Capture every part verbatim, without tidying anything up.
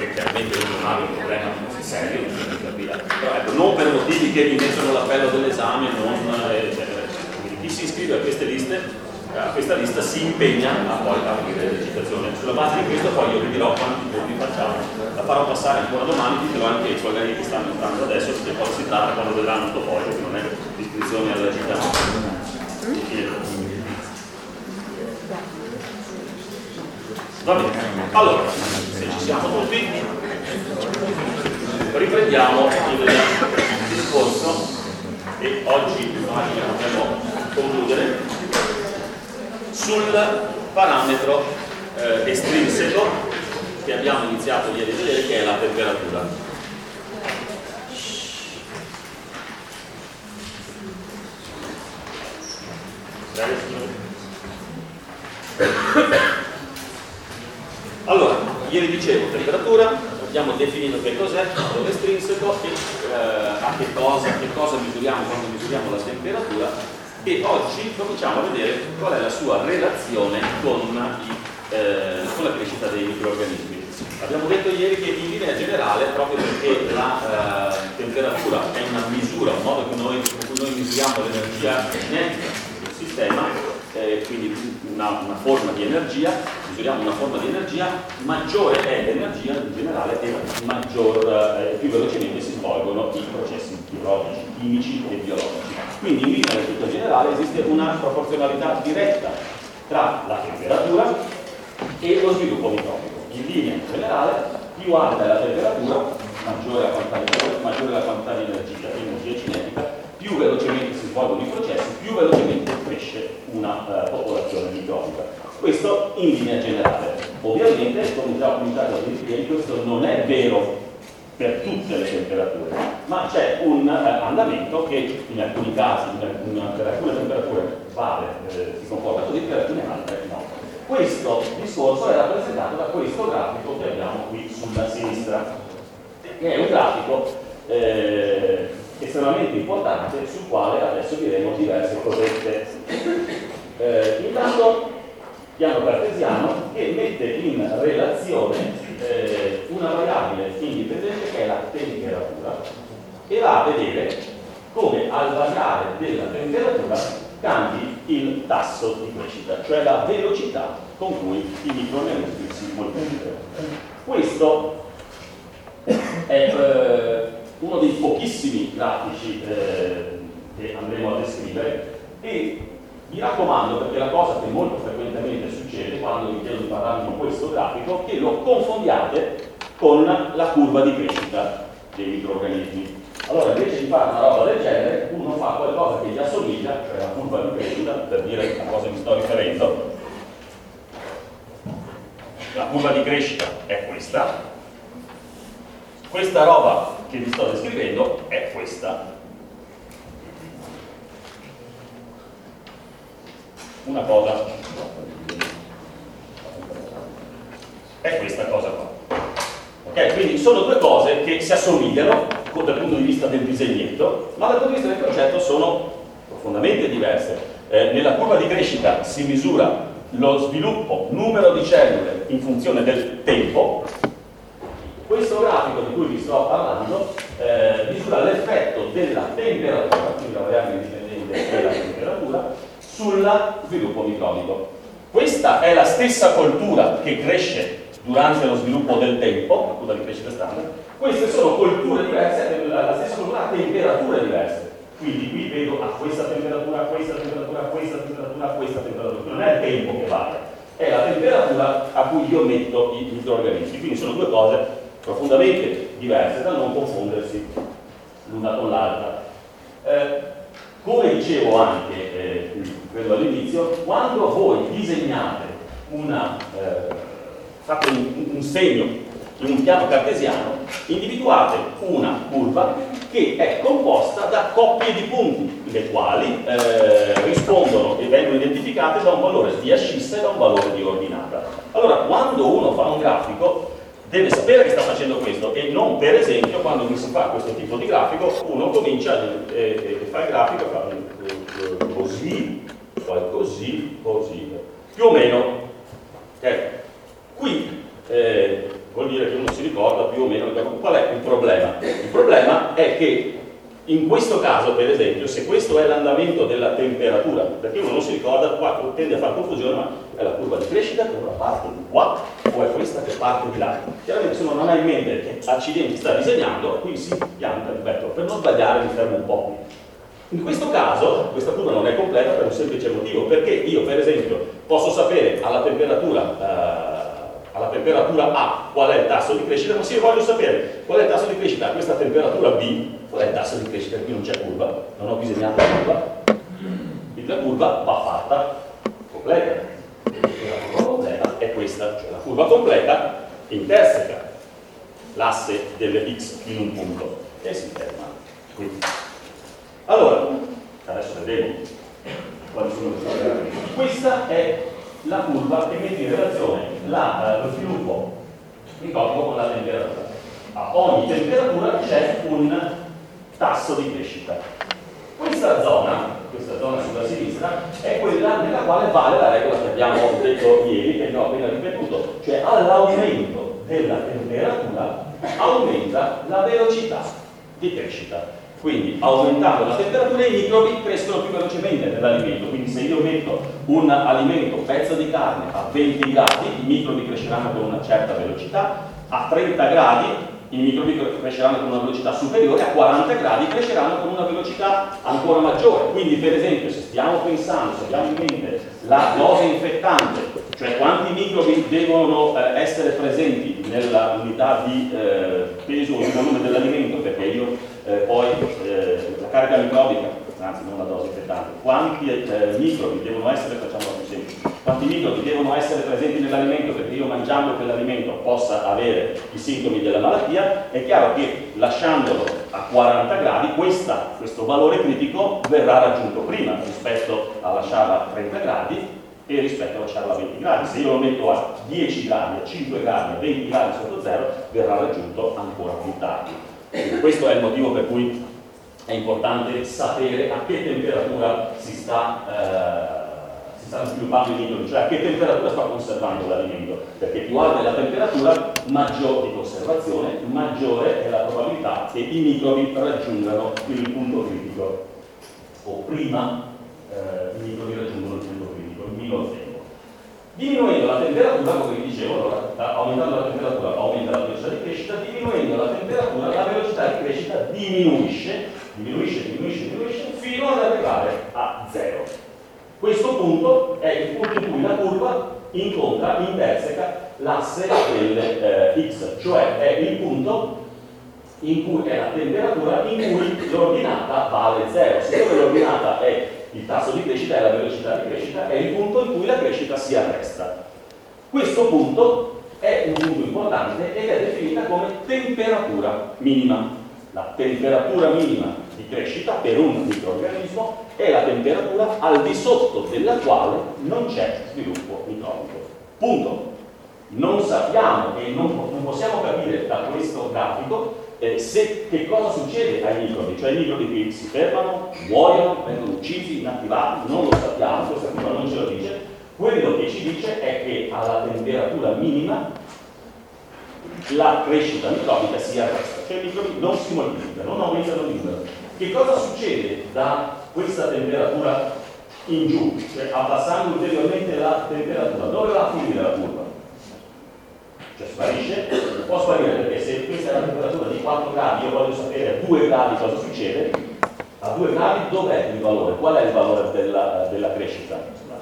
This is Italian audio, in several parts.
che chiaramente non ha un problema serio, però ecco, non per motivi che dimensionano l'appello dell'esame, non eccetera. Quindi chi si iscrive a queste liste, a questa lista si impegna a poi aprire l'esercitazione. Sulla base di questo poi io vi dirò quanti voti facciamo, la farò passare ancora domani, ti dirò anche i colleghi che stanno entrando adesso, che cosa si tratta quando vedranno sto poi, che non è l'iscrizione alla città. Va bene, allora, se ci siamo tutti, riprendiamo il discorso e oggi immagino dobbiamo concludere sul parametro eh, estrinseco che abbiamo iniziato ieri a vedere, che è la temperatura. Allora, ieri dicevo temperatura, abbiamo definito che cos'è l'estrinseco e eh, a che cosa, che cosa misuriamo quando misuriamo la temperatura, e oggi cominciamo a vedere qual è la sua relazione con, i, eh, con la crescita dei microrganismi. Abbiamo detto ieri che in linea generale, proprio perché la eh, temperatura è una misura, un modo con noi, con cui noi misuriamo l'energia cinetica del sistema, eh, quindi una, una forma di energia, misuriamo una forma di energia, maggiore è l'energia in generale e maggior, eh, più velocemente si svolgono i processi biologici, chimici e biologici. Quindi in linea tutto generale esiste una proporzionalità diretta tra la temperatura e lo sviluppo microbico. In linea generale, più alta è la temperatura, maggiore la quantità di, maggiore la quantità di energia, energia cinetica, più velocemente si svolgono i processi, più velocemente cresce una uh, popolazione microbica. Questo in linea generale. Ovviamente, come già ho cominciato a dire, questo non è vero per tutte le temperature, ma c'è un eh, andamento che in alcuni casi, in, in, per alcune temperature vale, eh, si comporta così, per alcune altre no. Questo discorso è rappresentato da questo grafico che abbiamo qui sulla sinistra, che è un grafico eh, estremamente importante sul quale adesso diremo diverse cosette. Eh, intanto, piano cartesiano che mette in relazione eh, una variabile indipendente che è la temperatura e va a vedere come al variare della temperatura cambi il tasso di crescita, cioè la velocità con cui i microrganismi si moltiplicano. Questo è eh, uno dei pochissimi grafici eh, che andremo a descrivere e vi raccomando, perché la cosa che molto frequentemente succede quando vi chiedo di parlarvi di questo grafico, che lo confondiate con la curva di crescita dei microrganismi. Allora, invece di fare una roba del genere, uno fa qualcosa che gli assomiglia, cioè la curva di crescita, per dire a cosa mi sto riferendo. La curva di crescita è questa. Questa roba che vi sto descrivendo è questa. Una cosa è questa cosa qua. Ok? Quindi sono due cose che si assomigliano dal punto di vista del disegnetto, ma dal punto di vista del concetto sono profondamente diverse. Eh, nella curva di crescita si misura lo sviluppo numero di cellule in funzione del tempo. Questo grafico di cui vi sto parlando eh, misura l'effetto della temperatura, quindi la variabile indipendente della temperatura, sul sviluppo microbico. Questa è la stessa coltura che cresce durante lo sviluppo del tempo, la curva di crescita standard. Queste sono colture diverse, la stessa coltura a temperature diverse. Quindi qui vedo a questa temperatura, a questa temperatura, a questa temperatura, a questa temperatura. Non è il tempo che varia, è la temperatura a cui io metto i microrganismi. Quindi sono due cose profondamente diverse da non confondersi l'una con l'altra. Eh, come dicevo anche, eh, credo all'inizio, quando voi disegnate una, eh, fate un, un segno in un piano cartesiano, individuate una curva che è composta da coppie di punti, le quali eh, rispondono e vengono identificate da un valore di ascissa e da un valore di ordinata. Allora, quando uno fa un grafico, deve sapere che sta facendo questo e non, per esempio, quando si fa questo tipo di grafico, uno comincia e eh, eh, fa il grafico fa, eh, così, poi così, così, più o meno. Okay. Qui eh, vuol dire che uno si ricorda più o meno. Qual è il problema? Il problema è che in questo caso, per esempio, se questo è l'andamento della temperatura, perché uno non si ricorda, qua tende a fare confusione, ma è la curva di crescita che ora parte di qua o è questa che parte di là. Chiaramente se uno non ha in mente che accidenti sta disegnando, qui si pianta il vettore. Per non sbagliare mi fermo un po' qui. In questo caso questa curva non è completa per un semplice motivo, perché io per esempio posso sapere alla temperatura eh, alla temperatura A qual è il tasso di crescita, ma se io voglio sapere qual è il tasso di crescita a questa temperatura B, qual è il tasso di crescita? Qui non c'è curva, non ho disegnato la curva, quindi la curva va fatta completa. La curva completa è questa, cioè la curva completa interseca l'asse delle x in un punto e si ferma qui. Allora, adesso vedremo quali sono le cose. Questa è la curva che mette in relazione la, lo sviluppo micotico con la temperatura. A ogni temperatura c'è un tasso di crescita. Questa zona, questa zona sulla sinistra, è quella nella quale vale la regola che abbiamo detto ieri, che ho appena ripetuto, cioè all'aumento della temperatura aumenta la velocità di crescita. Quindi aumentando la temperatura i microbi crescono più velocemente nell'alimento, quindi se io metto un alimento, pezzo di carne a venti gradi, i microbi cresceranno con una certa velocità, a trenta gradi i microbi cresceranno con una velocità superiore, a quaranta gradi cresceranno con una velocità ancora maggiore. Quindi per esempio se stiamo pensando, se abbiamo in mente la dose infettante, cioè quanti microbi devono eh, essere presenti nella unità di eh, peso o di volume dell'alimento, perché io eh, poi eh, la carica microbica, anzi non la dose infettante, quanti eh, microbi devono essere, facciamola più semplice, quanti microbi devono essere presenti nell'alimento perché io mangiando quell'alimento possa avere i sintomi della malattia, è chiaro che lasciandolo a quaranta gradi questa, questo valore critico verrà raggiunto prima rispetto a lasciarla a trenta gradi e rispetto a lasciarla a venti gradi. Se io lo metto a dieci gradi, a cinque gradi, a venti gradi sotto zero, verrà raggiunto ancora più tardi. Quindi questo è il motivo per cui è importante sapere a che temperatura si sta, eh, si sta sviluppando il microbi, cioè a che temperatura sta conservando l'alimento, perché più alta è la temperatura, maggiore di conservazione, maggiore è la probabilità che i microbi raggiungano il punto critico, o prima eh, i microbi raggiungono il punto critico, il minor tempo. Diminuendo la temperatura, come vi dicevo, allora, aumentando la temperatura aumenta la velocità di crescita, diminuendo la temperatura la velocità di crescita diminuisce, diminuisce, diminuisce, diminuisce, fino ad arrivare a zero. Questo punto è il punto in cui la curva incontra, interseca l'asse delle eh, x, cioè è il punto in cui è la temperatura in cui l'ordinata vale zero. Siccome l'ordinata è il tasso di crescita e la velocità di crescita, è il punto in cui la crescita si arresta. Questo punto è un punto importante ed è definita come temperatura minima. La temperatura minima di crescita per un microorganismo è la temperatura al di sotto della quale non c'è sviluppo microbico. Punto. Non sappiamo e non, non possiamo capire da questo grafico Eh, se, che cosa succede ai microbi, cioè i microbi che si fermano, muoiono, vengono uccisi, inattivati, non lo sappiamo, questa curva non ce lo dice. Quello che ci dice è che alla temperatura minima la crescita microbica si arresta, cioè i microbi non si moltiplicano, non aumentano di numero. Che cosa succede da questa temperatura in giù, cioè abbassando ulteriormente la temperatura? Dove va a finire la curva? Cioè sparisce, può sparire perché se questa è la temperatura di quattro gradi, io voglio sapere a due gradi cosa succede. A due gradi dov'è il valore? Qual è il valore della, della crescita?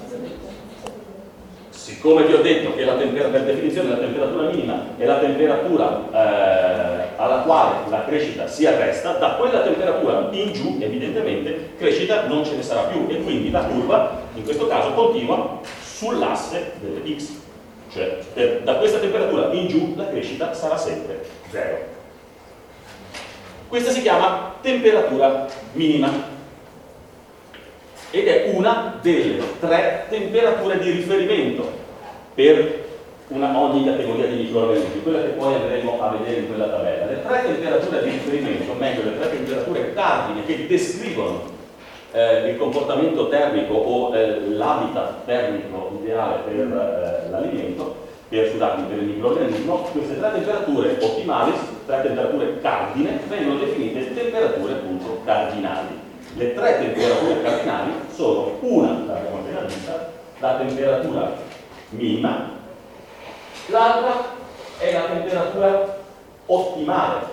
Siccome vi ho detto che la per definizione la temperatura minima è la temperatura eh, alla quale la crescita si arresta, da quella temperatura in giù evidentemente crescita non ce ne sarà più e quindi la curva in questo caso continua sull'asse delle x. Cioè, per, da questa temperatura in giù la crescita sarà sempre zero. Questa si chiama temperatura minima ed è una delle tre temperature di riferimento per una, ogni categoria di microorganismi, quella che poi andremo a vedere in quella tabella. Le tre temperature di riferimento, o meglio le tre temperature cardine che descrivono Eh, il comportamento termico o eh, l'habitat termico ideale per eh, l'alimento per, scusate, per il microorganismo, queste tre temperature ottimali, tre temperature cardine, vengono definite temperature appunto cardinali. Le tre temperature cardinali sono una, l'abbiamo appena vista, la temperatura minima, l'altra è la temperatura ottimale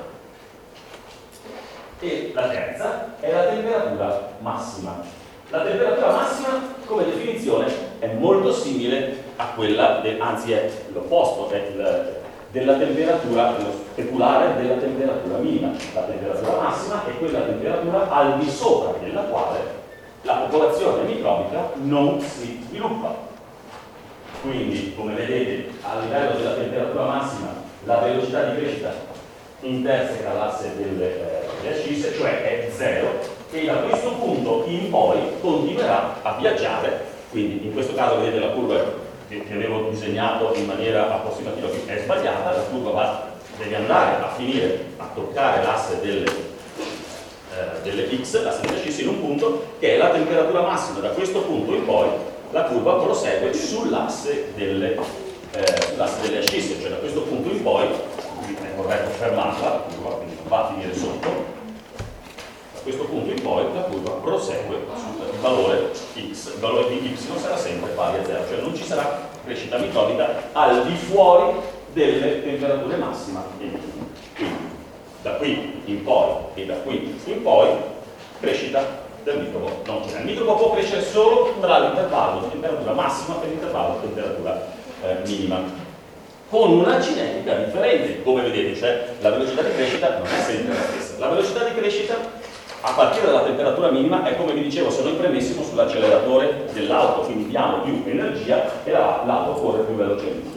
e la terza è la temperatura massima. La temperatura massima come definizione è molto simile a quella, de, anzi è l'opposto, è il, della temperatura, lo speculare della temperatura minima. La temperatura massima è quella temperatura al di sopra della quale la popolazione microbica non si sviluppa. Quindi, come vedete, a livello della temperatura massima la velocità di crescita interseca l'asse delle, eh, delle ascisse, cioè è zero, e da questo punto in poi continuerà a viaggiare. Quindi in questo caso vedete la curva che, che avevo disegnato in maniera approssimativa, che è sbagliata, la curva va, deve andare a finire a toccare l'asse delle, eh, delle x, l'asse delle ascisse, in un punto che è la temperatura massima. Da questo punto in poi la curva prosegue sull'asse delle, eh, sull'asse delle ascisse, cioè da questo punto in poi è corretto fermarla, quindi non va a finire sotto. Da questo punto in poi la curva prosegue sul valore x, il valore di y sarà sempre pari a zero, cioè non ci sarà crescita microbica al di fuori delle temperature massima e minima. Quindi da qui in poi e da qui in poi crescita del microbo non c'è. Il microbo può crescere solo tra l'intervallo di temperatura massima e l'intervallo di temperatura eh, minima, con una cinetica differente. Come vedete, cioè la velocità di crescita non è sempre la stessa. La velocità di crescita a partire dalla temperatura minima è, come vi dicevo, se noi premessimo sull'acceleratore dell'auto, quindi diamo più energia e l'auto corre più velocemente.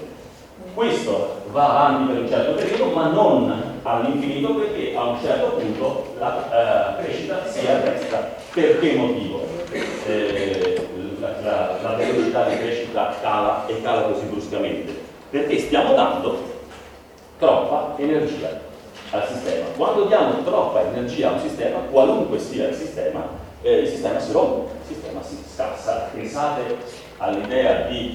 Questo va avanti per un certo periodo, ma non all'infinito, perché a un certo punto la eh, crescita si arresta. Per che motivo? Eh, la, la, la velocità di crescita cala e cala così bruscamente, perché stiamo dando troppa energia al sistema. Quando diamo troppa energia a un sistema, qualunque sia il sistema, eh, il sistema si rompe, il sistema si scassa. Pensate all'idea di,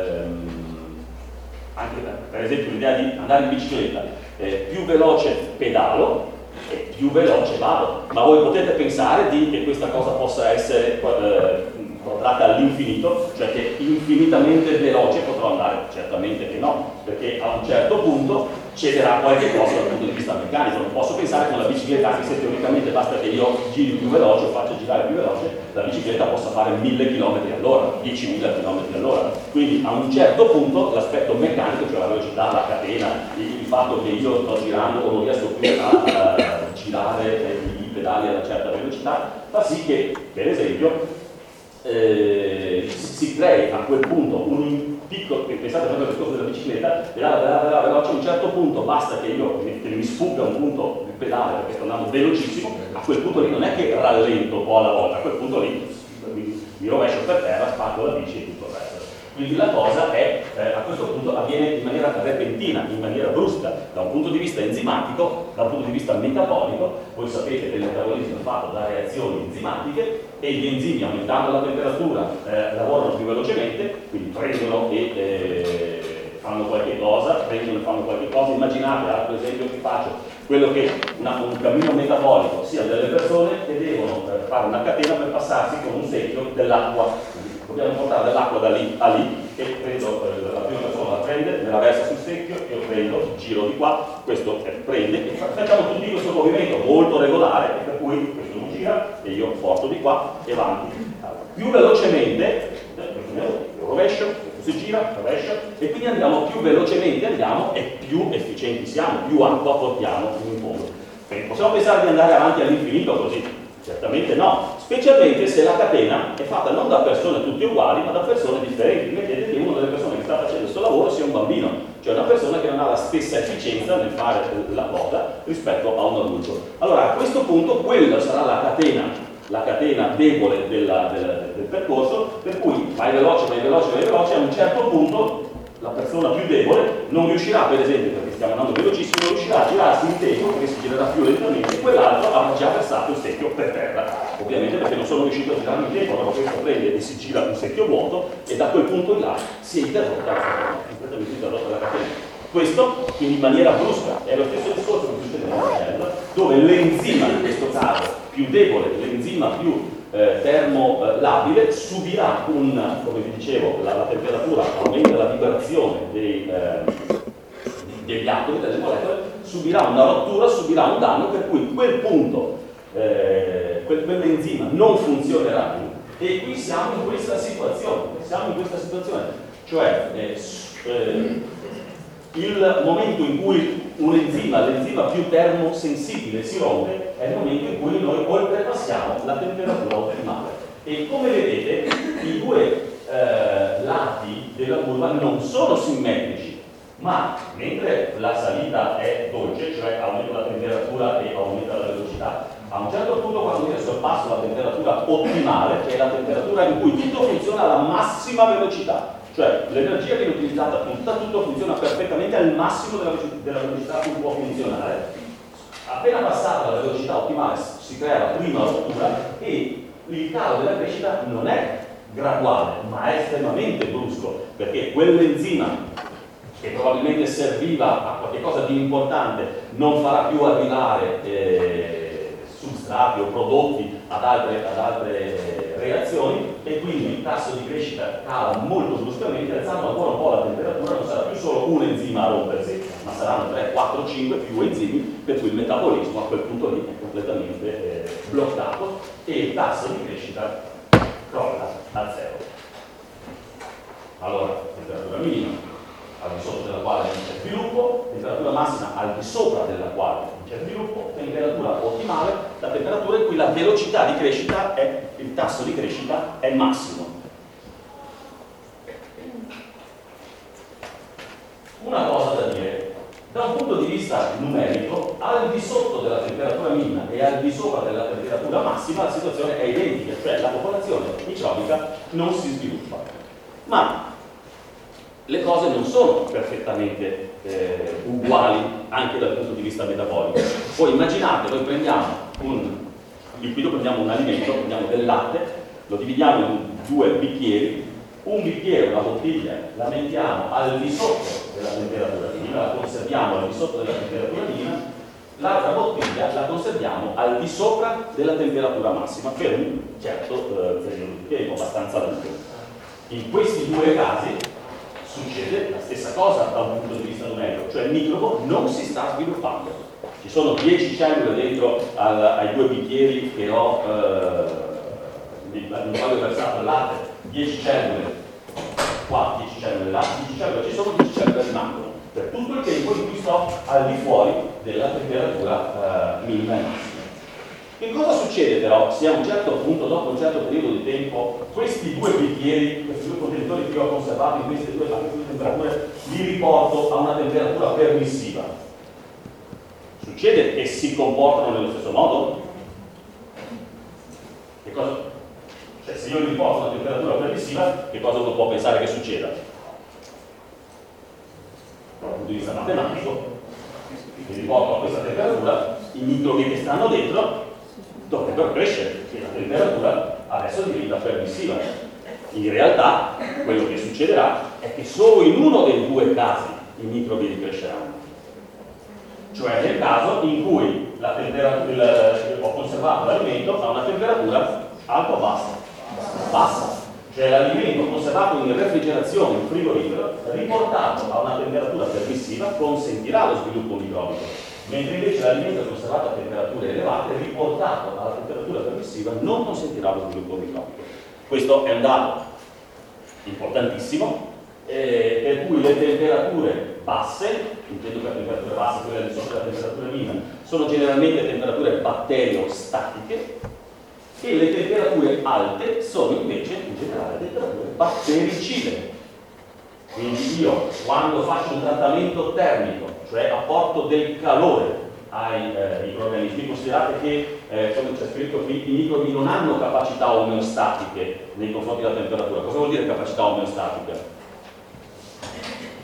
ehm, anche per esempio l'idea di andare in bicicletta, eh, più veloce pedalo e più veloce vado, ma voi potete pensare di che questa cosa possa essere eh, portata all'infinito, cioè che infinitamente veloce potrò andare? Certamente che no, perché a un certo punto cederà qualche cosa dal punto di vista meccanico. Non posso pensare che con la bicicletta, anche se teoricamente basta che io giri più veloce o faccia girare più veloce, la bicicletta possa fare mille chilometri all'ora, diecimila chilometri all'ora. Quindi a un certo punto l'aspetto meccanico, cioè la velocità, la catena, il fatto che io sto girando o non riesco più a, a girare i pedali a una certa velocità, fa sì che, per esempio, Eh, si crei a quel punto un piccolo, pensate proprio al discorso della bicicletta, veloce, a un certo punto basta che io che mi sfugga un punto il pedale perché sto andando velocissimo, a quel punto lì non è che rallento un po' alla volta, a quel punto lì mi, mi rovescio per terra, spacco la bici e tutto il resto. Quindi la cosa è, eh, a questo punto avviene in maniera repentina, in maniera brusca, da un punto di vista enzimatico, da un punto di vista metabolico. Voi sapete che il metabolismo è fatto da reazioni enzimatiche e gli enzimi, aumentando la temperatura, eh, lavorano più velocemente, quindi prendono e eh, fanno qualche cosa, prendono e fanno qualche cosa. Immaginate, altro esempio che faccio, quello che una, un cammino metabolico sia delle persone che devono eh, fare una catena per passarsi con un secchio dell'acqua. Dobbiamo portare dell'acqua da lì a lì, e prendo, eh, la prima persona la prende, me la versa sul secchio, io prendo, giro di qua, questo eh, prende, e facciamo tutti questo movimento molto regolare, e per cui questo non gira e io porto di qua e avanti. Allora, più velocemente, io rovescio, questo si gira, rovescio, e quindi andiamo più velocemente, andiamo e più efficienti siamo, più acqua portiamo in fondo. Quindi possiamo pensare di andare avanti all'infinito così? Certamente no, specialmente se la catena è fatta non da persone tutte uguali, ma da persone differenti. Mettete che una delle persone che sta facendo questo lavoro sia un bambino, cioè una persona che non ha la stessa efficienza nel fare la cosa rispetto a un adulto. Allora a questo punto quella sarà la catena, la catena debole della, della, del percorso, per cui vai veloce, vai veloce, vai veloce, a un certo punto la persona più debole non riuscirà, per esempio, perché stiamo andando velocissimo, non riuscirà a girarsi in secchio perché si girerà più lentamente e quell'altro avrà già versato il secchio per terra, ovviamente perché non sono riuscito a girarmi in tempo. Allora questo prende e si gira un secchio vuoto e da quel punto in là si è interrotta la catena, completamente interrotta la catena. Questo quindi in maniera brusca è lo stesso discorso che succede nella cellula, dove l'enzima in questo caso più debole, l'enzima più eh, termolabile, subirà un, come vi dicevo, la, la temperatura aumenta la vibrazione dei, eh, degli atomi, delle molecole, subirà una rottura, subirà un danno per cui quel punto, eh, quel, quell'enzima non funzionerà più. E qui siamo in questa situazione, siamo in questa situazione, cioè eh, eh, il momento in cui un enzima, l'enzima più termosensibile, si rompe è il momento in cui noi oltrepassiamo la temperatura ottimale. E come vedete i due eh, lati della curva non sono simmetrici, ma mentre la salita è dolce, cioè aumenta la temperatura e aumenta la velocità, a un certo punto, quando io sorpasso la temperatura ottimale, che è la temperatura in cui tutto funziona alla massima velocità, cioè l'energia viene utilizzata tutta, tutto funziona perfettamente al massimo della, della velocità che può funzionare. Appena passata la velocità ottimale si crea la prima rottura e il calo della crescita non è graduale, ma è estremamente brusco, perché quell'enzima che probabilmente serviva a qualcosa di importante non farà più arrivare eh, substrati o prodotti ad altre, ad altre reazioni, e quindi il tasso di crescita cala molto bruscamente, alzando ancora un po' la temperatura. Non sarà più solo un enzima a rompersi, ma saranno tre, quattro, cinque più enzimi, per cui il metabolismo a quel punto lì è completamente eh, bloccato e il tasso di crescita crolla a zero. Allora, temperatura minima al di sotto della quale non c'è sviluppo, temperatura massima al di sopra della quale non c'è sviluppo, temperatura ottimale, la temperatura in cui la velocità di crescita è, il tasso di crescita è massimo. Una cosa da dire, da un punto di vista numerico, al di sotto della temperatura minima e al di sopra della temperatura massima la situazione è identica, cioè la popolazione microbica non si sviluppa. Ma le cose non sono perfettamente eh, uguali anche dal punto di vista metabolico. Voi immaginate, noi prendiamo un liquido, prendiamo un alimento, prendiamo del latte, lo dividiamo in due bicchieri, un bicchiere, una bottiglia, la mettiamo al di sotto della temperatura minima, la conserviamo al di sotto della temperatura minima, l'altra bottiglia la conserviamo al di sopra della temperatura massima per un certo eh, periodo di tempo abbastanza lungo. In questi due casi succede la stessa cosa da un punto di vista numerico, cioè il microbo non si sta sviluppando. Ci sono dieci cellule dentro al, ai due bicchieri che ho, eh, in cui ho versato il latte, dieci cellule qua, dieci cellule là, dieci cellule, ci sono dieci cellule rimangono per tutto il tempo in cui sto al di fuori della temperatura eh, minima e massima. Che cosa succede però se a un certo punto, dopo un certo periodo di tempo, questi due bicchieri, questi due contenitori che ho conservato in queste due, queste due temperature, li riporto a una temperatura permissiva? Succede che si comportano nello stesso modo? Che cosa? Cioè, se io li riporto a una temperatura permissiva, che cosa uno può pensare che succeda? Dal punto di vista matematico, li riporto a questa temperatura, i microbi che stanno dentro dovrebbero crescere, perché la temperatura adesso diventa permissiva. In realtà quello che succederà è che solo in uno dei due casi i microbi ricresceranno, cioè nel caso in cui la temperatura, il, ho conservato l'alimento a una temperatura alta o bassa? Bassa, cioè l'alimento conservato in refrigerazione, in frigorifero, riportato a una temperatura permissiva consentirà lo sviluppo microbico, mentre invece l'alimento conservato a temperature elevate, riportato alla temperatura permissiva, non consentirà lo sviluppo microbico. Questo è un dato importantissimo, eh, per cui le temperature basse, intendo per temperature basse quelle al di sopra della temperatura minima, sono generalmente temperature batteriostatiche, e le temperature alte sono invece in generale temperature battericide. Quindi io, quando faccio un trattamento termico, cioè apporto del calore ai eh, microrganismi, considerate che, eh, come c'è scritto qui, i microbi non hanno capacità omeostatiche nei confronti della temperatura. Cosa vuol dire capacità omeostatica?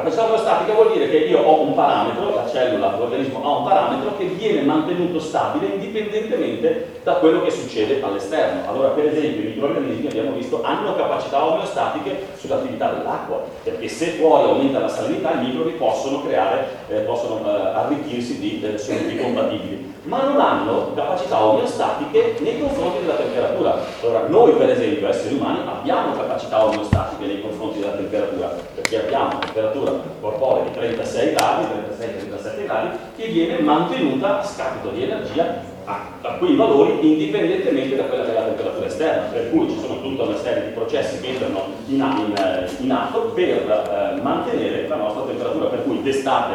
capacità omeostatica vuol dire che io ho un parametro, la cellula, l'organismo ha un parametro che viene mantenuto stabile indipendentemente da quello che succede all'esterno. Allora, per esempio, i microrganismi, abbiamo visto, hanno capacità omeostatiche sull'attività dell'acqua, perché se fuori aumenta la salinità, i microbi possono creare, eh, possono eh, arricchirsi di eh, soluti compatibili, ma non hanno capacità omeostatiche nei confronti della temperatura. Allora, noi per esempio, esseri umani, abbiamo capacità omeostatiche nei confronti della temperatura, perché abbiamo una temperatura corporea di trentasei gradi, trentasei trentasette gradi, che viene mantenuta a scapito di energia a, a quei valori indipendentemente da quella che è la temperatura esterna, per cui ci sono tutta una serie di processi che entrano in, in, in atto per eh, mantenere la nostra temperatura, per cui d'estate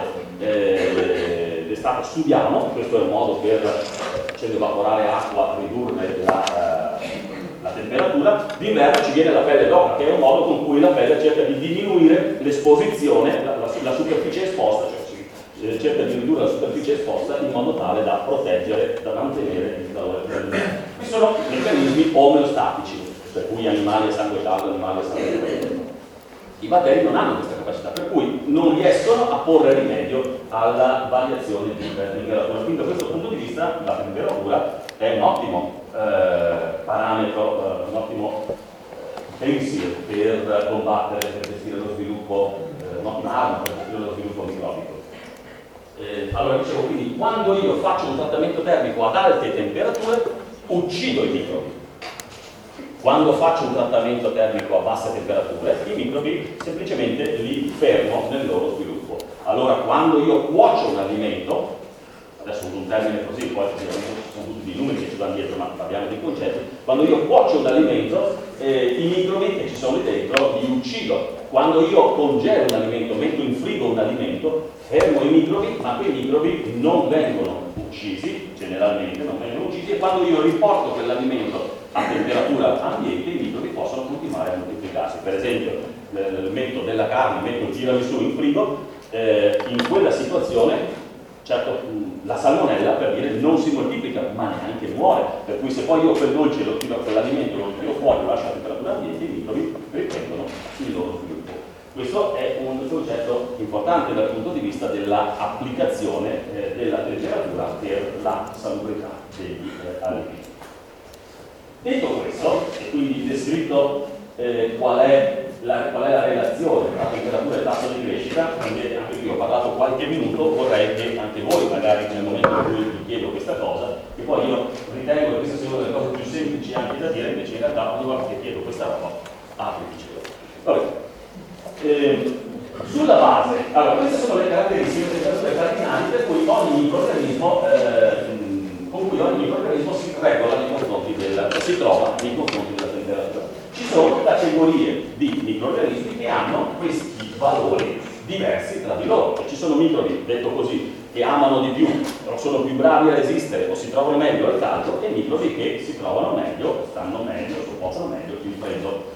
eh, d'estate studiamo, questo è un modo per, facendo evaporare acqua, ridurre la, eh, la temperatura, d'inverno ci viene la pelle d'oca, che è un modo con cui la pelle cerca di diminuire l'esposizione, la, la, la superficie esposta, cioè si eh, cerca di ridurre la superficie esposta in modo tale da proteggere, da mantenere il calore dell'inverno. Questi sono meccanismi omeostatici, per cui animali a sangue caldo, animali a sangue freddo. I batteri non hanno questa capacità, per cui non riescono a porre rimedio alla variazione di temperatura. Quindi da questo punto di vista la temperatura è un ottimo eh, parametro, eh, un ottimo pencil per combattere, per gestire lo sviluppo, eh, un'ottima arma per gestire lo sviluppo microbico. Eh, allora dicevo, quindi quando io faccio un trattamento termico ad alte temperature uccido i microbi. Quando faccio un trattamento termico a basse temperature, i microbi semplicemente li fermo nel loro sviluppo. Allora, quando io cuocio un alimento, adesso uso un termine così, poi ci sono tutti i numeri che ci vanno dietro, ma parliamo di concetti, quando io cuocio un alimento, eh, i microbi che ci sono lì dentro li uccido. Quando io congelo un alimento, metto in frigo un alimento, fermo i microbi, ma quei microbi non vengono uccisi, generalmente non vengono uccisi, e quando io riporto quell'alimento a temperatura ambiente, i microbi possono continuare a moltiplicarsi. Per esempio, eh, metto della carne, metto il tiramisù in frigo, eh, in quella situazione, certo, mh, la salmonella, per dire, non si moltiplica, ma neanche muore. Per cui se poi io quel dolce lo tiro, quell'alimento lo tiro fuori, lo lascio a temperatura ambiente, i microbi riprendono il loro sviluppo. Questo è un concetto importante dal punto di vista dell'applicazione eh, della temperatura per la salubrità degli eh, alimenti. Detto questo, e quindi descritto eh, qual, è la, qual è la relazione tra temperatura e tasso di crescita, quindi anche qui ho parlato qualche minuto, vorrei che anche voi, magari nel momento in cui vi chiedo questa cosa, che poi io ritengo che questa sia una delle cose più semplici anche da dire, invece in realtà ogni volta che chiedo questa roba apre il cielo. Vabbè. Eh, sulla base, allora queste sono le caratteristiche delle temperature cardinali per cui ogni microorganismo eh, con cui ogni microorganismo si regola nei confronti del, si trova nei confronti della temperatura. Ci sono categorie di microorganismi che hanno questi valori diversi tra di loro. Ci sono microbi, detto così, che amano di più, o sono più bravi a resistere, o si trovano meglio al caldo, e microbi che si trovano meglio, stanno meglio, sopportano meglio il freddo.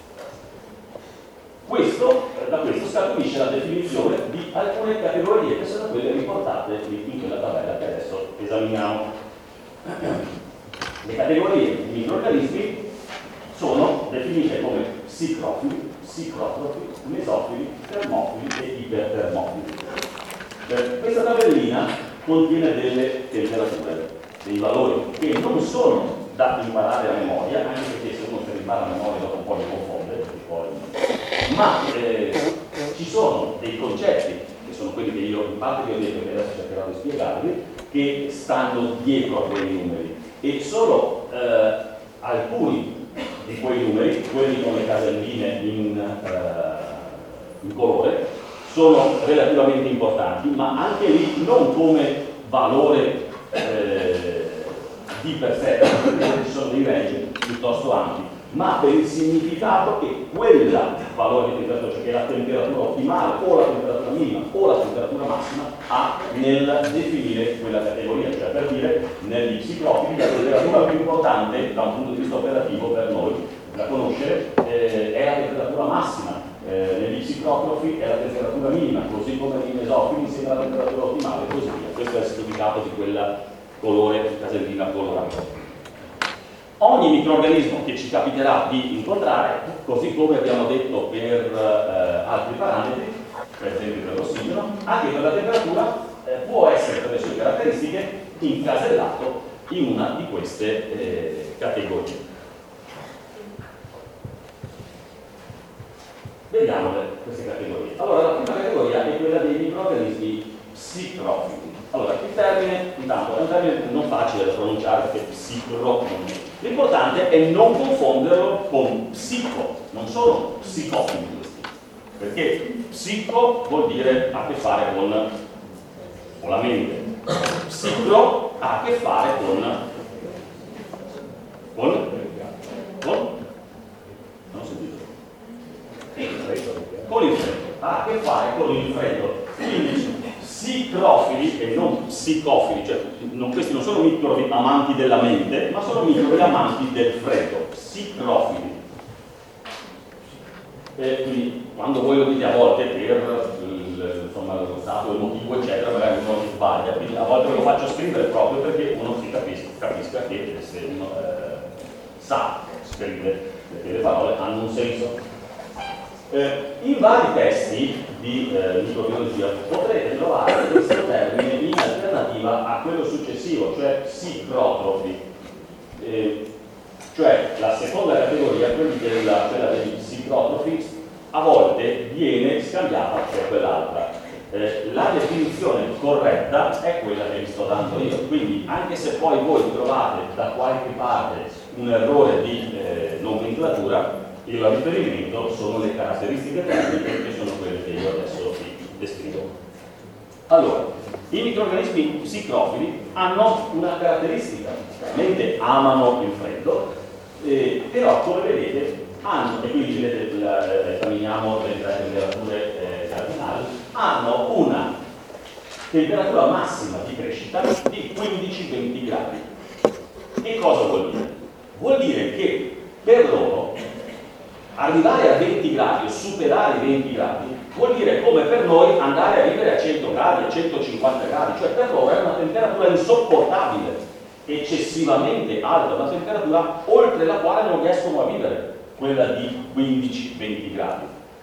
Questo, da questo scaturisce la definizione di alcune categorie che sono quelle riportate in quella tabella che adesso esaminiamo. Le categorie di microorganismi sono definite come psicrofili, psicrotrofi, mesofili, termofili e ipertermofili. Eh, questa tabellina contiene delle temperature, dei valori che non sono da imparare a memoria, anche perché se uno si impara a memoria dopo un po' mi confonde, poi... ma eh, ci sono dei concetti, che sono quelli che io in parte vi ho detto, che adesso cercherò di spiegarvi, che stanno dietro a quei numeri, e solo eh, alcuni di quei numeri, quelli con le caselline in, eh, in colore, sono relativamente importanti, ma anche lì non come valore eh, di per sé, perché ci sono dei range piuttosto ampi, ma per il significato che quel valore di temperatura, cioè che la temperatura ottimale o la temperatura minima o la temperatura massima ha nel definire quella categoria, cioè per dire negli psicrofili la temperatura più importante da un punto di vista operativo per noi da conoscere eh, è la temperatura massima, eh, negli psicrotrofi è la temperatura minima, così come nei mesofili insieme alla temperatura ottimale e così via. Questo è il significato di quella colore casellina colorata. Ogni microorganismo che ci capiterà di incontrare, così come abbiamo detto per eh, altri parametri, per esempio per l'ossigeno, anche per la temperatura eh, può essere per le sue caratteristiche incasellato in una di queste eh, categorie. Vediamo queste categorie. Allora, la prima categoria è quella dei microorganismi psitrofili. Allora, il termine, intanto, è un termine non facile da pronunciare perché psitrofili. L'importante è non confonderlo con psico, non sono psicofili questi, perché psico vuol dire ha a che fare con, con la mente, psicro ha a che fare con con con non ho sentito con il freddo, ha a che fare con il freddo. Quindi psitrofili e non psicofili, cioè non, questi non sono microbi amanti della mente, ma sono microbi amanti del freddo, psitrofili. E quindi quando voi lo dite a volte per il, insomma, lo stato emotivo eccetera, magari uno si sbaglia, quindi a volte lo faccio scrivere proprio perché uno si capisca, capisca che se uno eh, sa scrivere, perché le parole hanno un senso. Eh, in vari testi di eh, microbiologia potrete trovare questo termine in alternativa a quello successivo, cioè psicotrofi, eh, cioè la seconda categoria, quella, della, quella degli psicotrofi, a volte viene scambiata per quell'altra. Eh, la definizione corretta è quella che vi sto dando io, quindi anche se poi voi trovate da qualche parte un errore di eh, nomenclatura, il riferimento sono le caratteristiche tecniche che sono quelle che io adesso vi descrivo. Allora, i microrganismi psitrofili hanno una caratteristica, chiaramente amano il freddo, eh, però come vedete hanno, e quindi vedete la, esaminiamo le temperature eh, cardinali, hanno una temperatura massima di crescita di quindici venti gradi. Che cosa vuol dire? Vuol dire che per loro arrivare a venti gradi o superare i venti gradi vuol dire come per noi andare a vivere a cento gradi, a centocinquanta gradi, cioè per loro è una temperatura insopportabile, eccessivamente alta, una temperatura oltre la quale non riescono a vivere, quella di quindici venti gradi.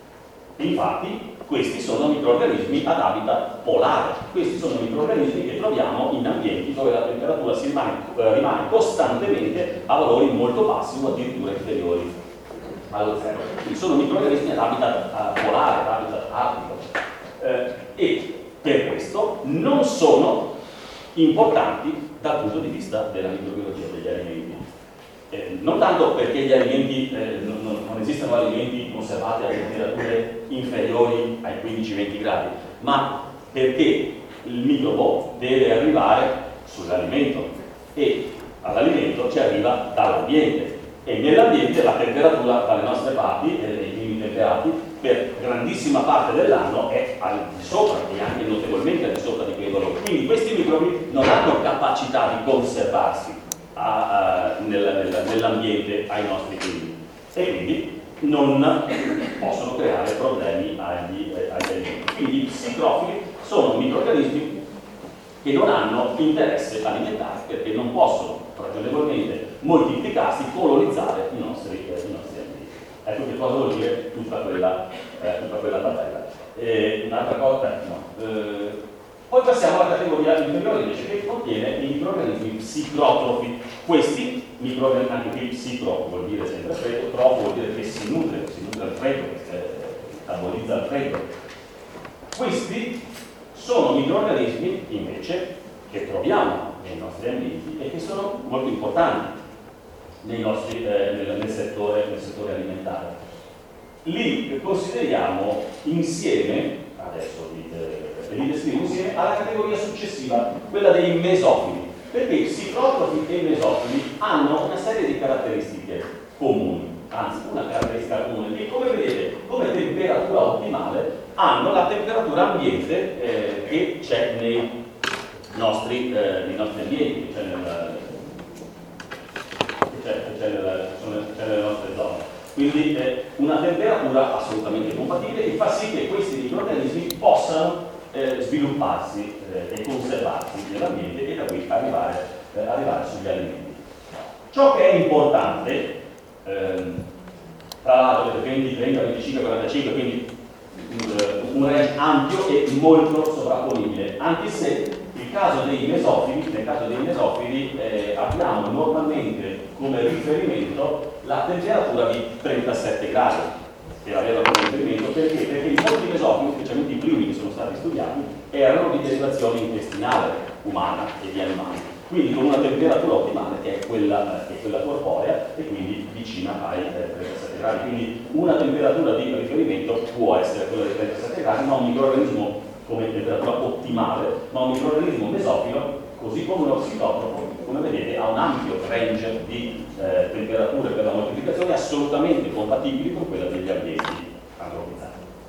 Infatti questi sono microrganismi ad habitat polare, questi sono microrganismi che troviamo in ambienti dove la temperatura si rimane, eh, rimane costantemente a valori molto bassi o addirittura inferiori allo zero. Quindi sono microrganismi ad habitat uh, polare, ad habitat artico, eh, e per questo non sono importanti dal punto di vista della microbiologia degli alimenti. Eh, non tanto perché gli alimenti, eh, non, non, non esistono alimenti conservati a temperature inferiori ai quindici venti gradi, ma perché il microbo deve arrivare sull'alimento e all'alimento ci arriva dall'ambiente. E nell'ambiente la temperatura dalle nostre parti, eh, nei climi temperati, per grandissima parte dell'anno è al di sopra e anche notevolmente al di sopra di quei valori. Quindi questi microbi non hanno capacità di conservarsi a, a, nel, nel, nell'ambiente ai nostri climi e quindi non possono creare problemi agli, eh, agli alimenti. Quindi i psitrofili sono microrganismi che non hanno interesse alimentare perché non possono ragionevolmente moltiplicarsi, colonizzare i nostri, eh, i nostri ambienti. Ecco che cosa vuol dire tutta quella, eh, tutta quella tabella. Eh, un'altra cosa, no. Eh, poi passiamo alla categoria inferiore invece che contiene i microrganismi psitrotrofi. Questi microrganismi, anche qui psitro vuol dire sempre freddo, trofo vuol dire che si nutre, si nutre al freddo, eh, metabolizza il freddo. Questi sono microrganismi invece che troviamo nei nostri ambienti e che sono molto importanti nei nostri, eh, nel, nel, settore, nel settore alimentare. Li consideriamo insieme, adesso li, eh, li descrivo insieme, alla categoria successiva, quella dei mesofili, perché psitrotrofi e mesofili hanno una serie di caratteristiche comuni, anzi una caratteristica comune, che come vedete come temperatura ottimale hanno la temperatura ambiente eh, che c'è nei nostri, eh, nei nostri ambienti, che c'è nel, nelle nostre zone. Quindi è una temperatura assolutamente compatibile che fa sì che questi microrganismi possano eh, svilupparsi eh, e conservarsi nell'ambiente e da qui arrivare, eh, arrivare sugli alimenti. Ciò che è importante, ehm, tra l'altro venti, trenta, venticinque, quarantacinque, quindi eh, un range ampio e molto sovrapponibile, anche se il caso dei mesofili, nel caso dei mesofili eh, abbiamo normalmente come riferimento la temperatura di trentasette gradi per averla come riferimento. Perché? Perché i molti mesofili, specialmente i primi che sono stati studiati, erano di derivazione intestinale umana e di animali, quindi con una temperatura ottimale che è quella, che è quella corporea e quindi vicina ai eh, trentasette gradi. Quindi una temperatura di riferimento può essere quella di trentasette gradi, ma un microorganismo come temperatura ottimale, ma un microorganismo mesofilo, così come uno psicotropo, come vedete, ha un ampio range di eh, temperature per la moltiplicazione assolutamente compatibili con quella degli ambienti antropizzati.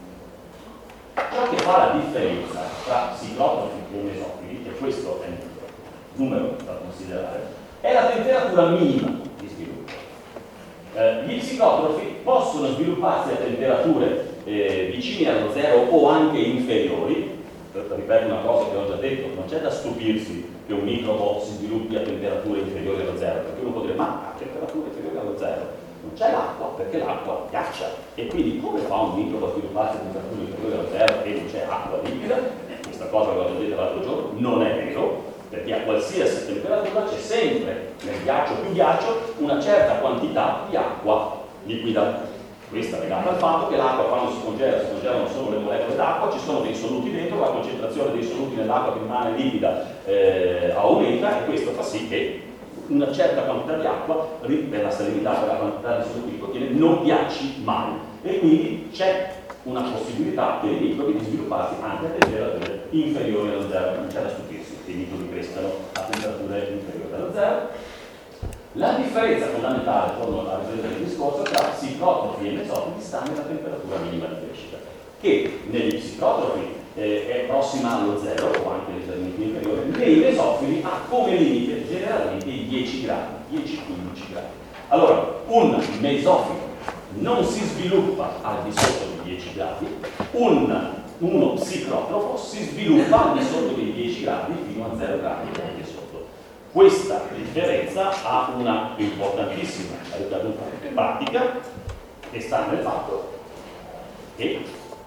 Ciò che fa la differenza tra psicotrofi e mesofili, e questo è il numero da considerare, è la temperatura minima di sviluppo. Eh, gli psicotrofi possono svilupparsi a temperature eh, vicine allo zero o anche inferiori. Ripeto una cosa che ho già detto, non c'è da stupirsi che un microbo si sviluppi a temperature inferiori allo zero, perché uno potrebbe, ma a temperature inferiori allo zero non c'è l'acqua, perché l'acqua ghiaccia, e quindi come fa un microbo a svilupparsi a temperature inferiori allo zero e non c'è acqua liquida? Questa cosa che ho già detto l'altro giorno non è vero, perché a qualsiasi temperatura c'è sempre nel ghiaccio più ghiaccio una certa quantità di acqua liquida. Questa è legata al fatto che l'acqua, quando si congela, si congelano solo le molecole d'acqua, ci sono dei soluti dentro, la concentrazione dei soluti nell'acqua che rimane liquida eh, aumenta, e questo fa sì che una certa quantità di acqua, per la salinità, per la quantità di soluti che contiene, non ghiacci mai, e quindi c'è una possibilità per i microbi di svilupparsi anche a temperature inferiori allo zero. Non c'è da stupirsi che i microbi crescano a temperature inferiori allo zero. La differenza fondamentale, torno a riprendere il discorso, tra psicotrofi e mesofili sta nella temperatura minima di crescita, che negli psicotrofi eh, è prossima allo zero o anche leggermente inferiore, nei mesofili ha come limite generalmente i dieci gradi, dieci quindici gradi. Allora, un mesofilo non si sviluppa al di sotto dei dieci gradi, un, uno psicotrofo si sviluppa al di sotto dei dieci gradi fino a zero gradi al di sotto. Questa differenza ha una importantissima ricaduta pratica, che sta nel fatto che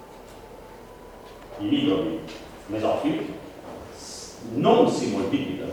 i microbi mesofili non si moltiplicano.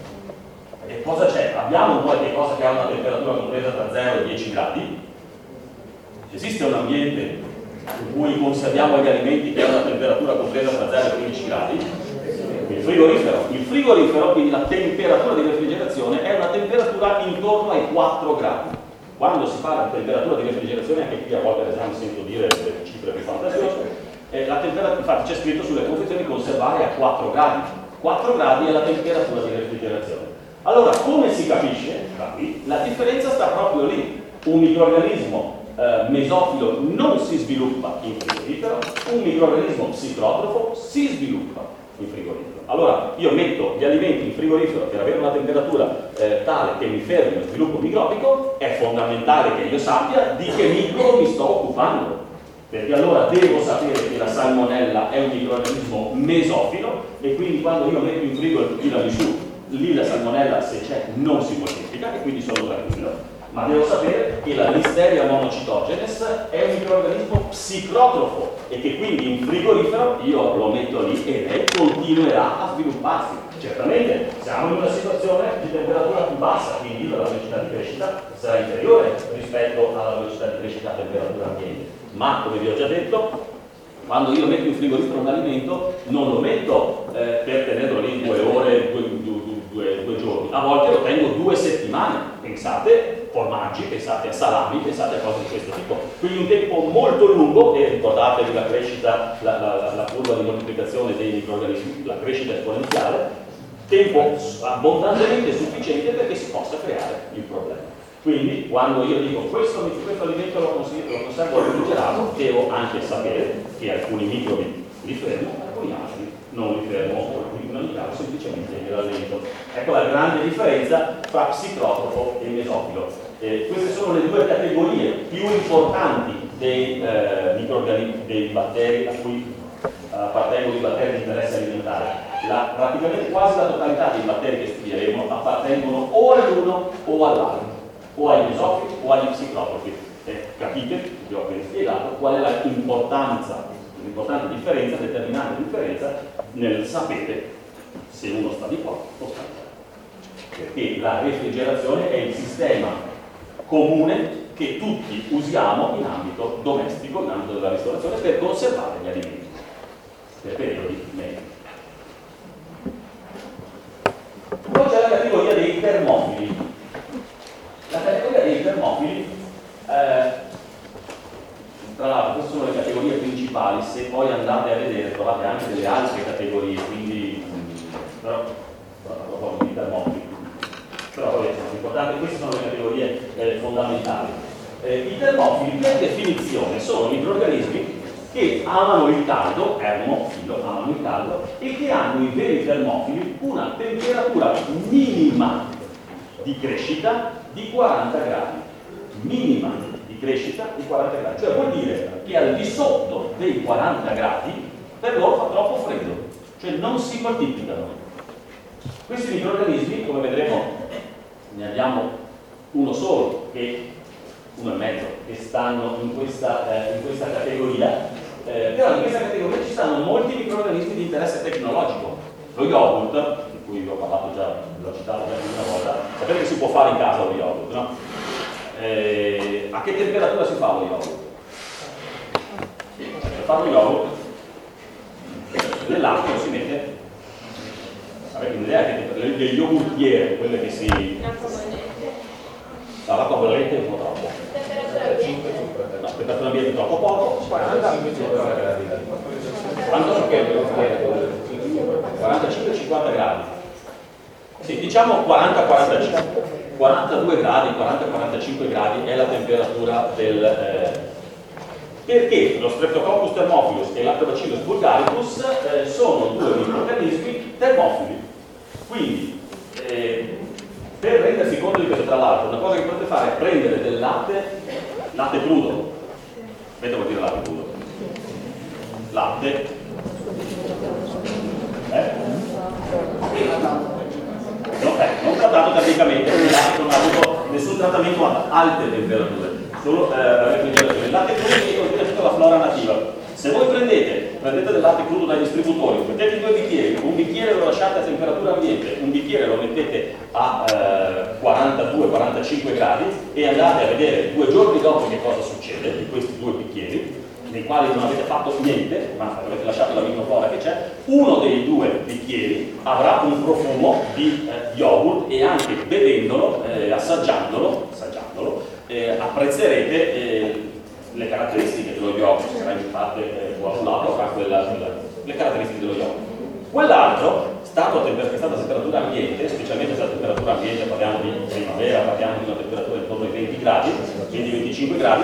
E cosa c'è? Abbiamo qualche cosa che ha una temperatura compresa tra zero e dieci gradi? Esiste un ambiente in cui conserviamo gli alimenti che ha una temperatura compresa tra zero e quindici gradi? Il frigorifero. Il frigorifero, quindi la temperatura di refrigerazione, è una temperatura intorno ai quattro gradi. Quando si parla di temperatura di refrigerazione, anche qui a volte all'esame sento dire delle cifre più fantasiose, eh, la temperatura, infatti c'è scritto sulle confezioni conservare a quattro gradi. quattro gradi è la temperatura di refrigerazione. Allora, come si capisce? Da qui, la differenza sta proprio lì. Un microorganismo eh, mesofilo non si sviluppa in frigorifero, un microorganismo psicotrofo si sviluppa in frigorifero. Allora io metto gli alimenti in frigorifero per avere una temperatura eh, tale che mi fermi lo sviluppo microbico, è fondamentale che io sappia di che microbo mi sto occupando, perché allora devo sapere che la salmonella è un microorganismo mesofilo e quindi quando io metto in frigo il tiramisù, lì la salmonella, se c'è, non si moltiplica e quindi sono tranquillo. Ma devo sapere che la Listeria monocitogenes è un microorganismo psicotrofo e che quindi in frigorifero io lo metto lì e lei continuerà a svilupparsi. Certamente siamo in una situazione di temperatura più bassa, quindi la velocità di crescita sarà inferiore rispetto alla velocità di crescita a temperatura ambiente. Ma, come vi ho già detto, quando io metto in frigorifero un alimento non lo metto eh, per tenerlo lì due ore, due, due, due, due giorni, a volte lo tengo due settimane. Pensate formaggi, pensate a salami, pensate a cose di questo tipo. Quindi un tempo molto lungo, e ricordatevi la crescita, la, la, la curva di moltiplicazione dei microorganismi, la crescita esponenziale, tempo abbondantemente sufficiente perché si possa creare il problema. Quindi quando io dico questo, questo alimento lo conservo refrigerato, devo anche sapere che alcuni microbi li fermo, alcuni altri non li fermo, in ogni caso semplicemente li rallento. Ecco la grande differenza tra psicotrofo e mesofilo. Eh, queste sono le due categorie più importanti dei, eh, microorganismi, dei batteri a cui uh, appartengono i batteri di interesse alimentare. La, praticamente quasi la totalità dei batteri che studieremo appartengono o all'uno o all'altro, o ai mesofili o agli psicotrofi. Eh, capite, vi ho appena spiegato, qual è l'importanza un'importante differenza, determinante differenza nel sapere se uno sta di qua o sta di là. Perché la refrigerazione è il sistema comune che tutti usiamo in ambito domestico, in ambito della ristorazione, per conservare gli alimenti per periodi medi. Poi c'è la categoria dei termofili. La categoria dei termofili, eh, tra l'altro queste sono le categorie principali, se poi andate a vedere trovate anche delle altre categorie, quindi però a proposito di termofili, però vabbè, sono importanti, queste sono le categorie eh, fondamentali. Eh, I termofili per definizione sono microrganismi che amano il caldo, termofilo, amano il caldo, e che hanno i veri termofili una temperatura minima di crescita di quaranta gradi. Minima di crescita di quaranta gradi. Cioè vuol dire che al di sotto dei quaranta gradi per loro fa troppo freddo, cioè non si moltiplicano. Questi microrganismi, come vedremo, ne abbiamo uno solo, che uno e mezzo, che stanno in questa, eh, in questa categoria. Eh, però in questa categoria ci stanno molti microrganismi di interesse tecnologico. Lo yogurt, di cui vi ho parlato già, l'ho citato già più di una volta, sapete che si può fare in casa lo yogurt, no? Eh, a che temperatura si fa lo yogurt? Per fare lo yogurt nell'acqua lo si mette, avete un'idea che le, le yogurtiere, quelle che si... l'acqua bollente è un po' troppo. No, temperatura ambiente è troppo poco. quarantacinque cinquanta gradi. Sì, diciamo quaranta quarantacinque. quarantadue gradi, quaranta quarantacinque gradi è la temperatura del... Eh, perché lo Streptococcus thermophilus e Lactobacillus bulgaricus eh, sono due microrganismi termofili. Quindi, eh, per rendersi conto di questo, tra l'altro, una cosa che potete fare è prendere del latte, latte crudo. Vedete vuol dire latte crudo? Latte. Eh? No, eh, non trattato termicamente, il latte non ha avuto nessun trattamento ad alte temperature, solo eh, refrigerazione. Il latte crudo contiene tutta la flora nativa. Se voi prendete, prendete del latte crudo dai distributori, mettete in due bicchieri, un bicchiere lo lasciate a temperatura ambiente, un bicchiere lo mettete a eh, quarantadue quarantacinque gradi e andate a vedere due giorni dopo che cosa succede di questi due bicchieri, nei quali non avete fatto niente, ma avete lasciato la microflora che c'è, uno dei due bicchieri avrà un profumo di eh, yogurt e anche bevendolo, eh, assaggiandolo, assaggiandolo eh, apprezzerete eh, le caratteristiche dello yogurt, sarà in parte eh, coagulato, avrà quella, quella, le caratteristiche dello yogurt. Quell'altro, stato a temperatura, a temperatura ambiente, specialmente se la temperatura ambiente parliamo di primavera, parliamo di una temperatura intorno ai venti gradi, quindi venticinque gradi,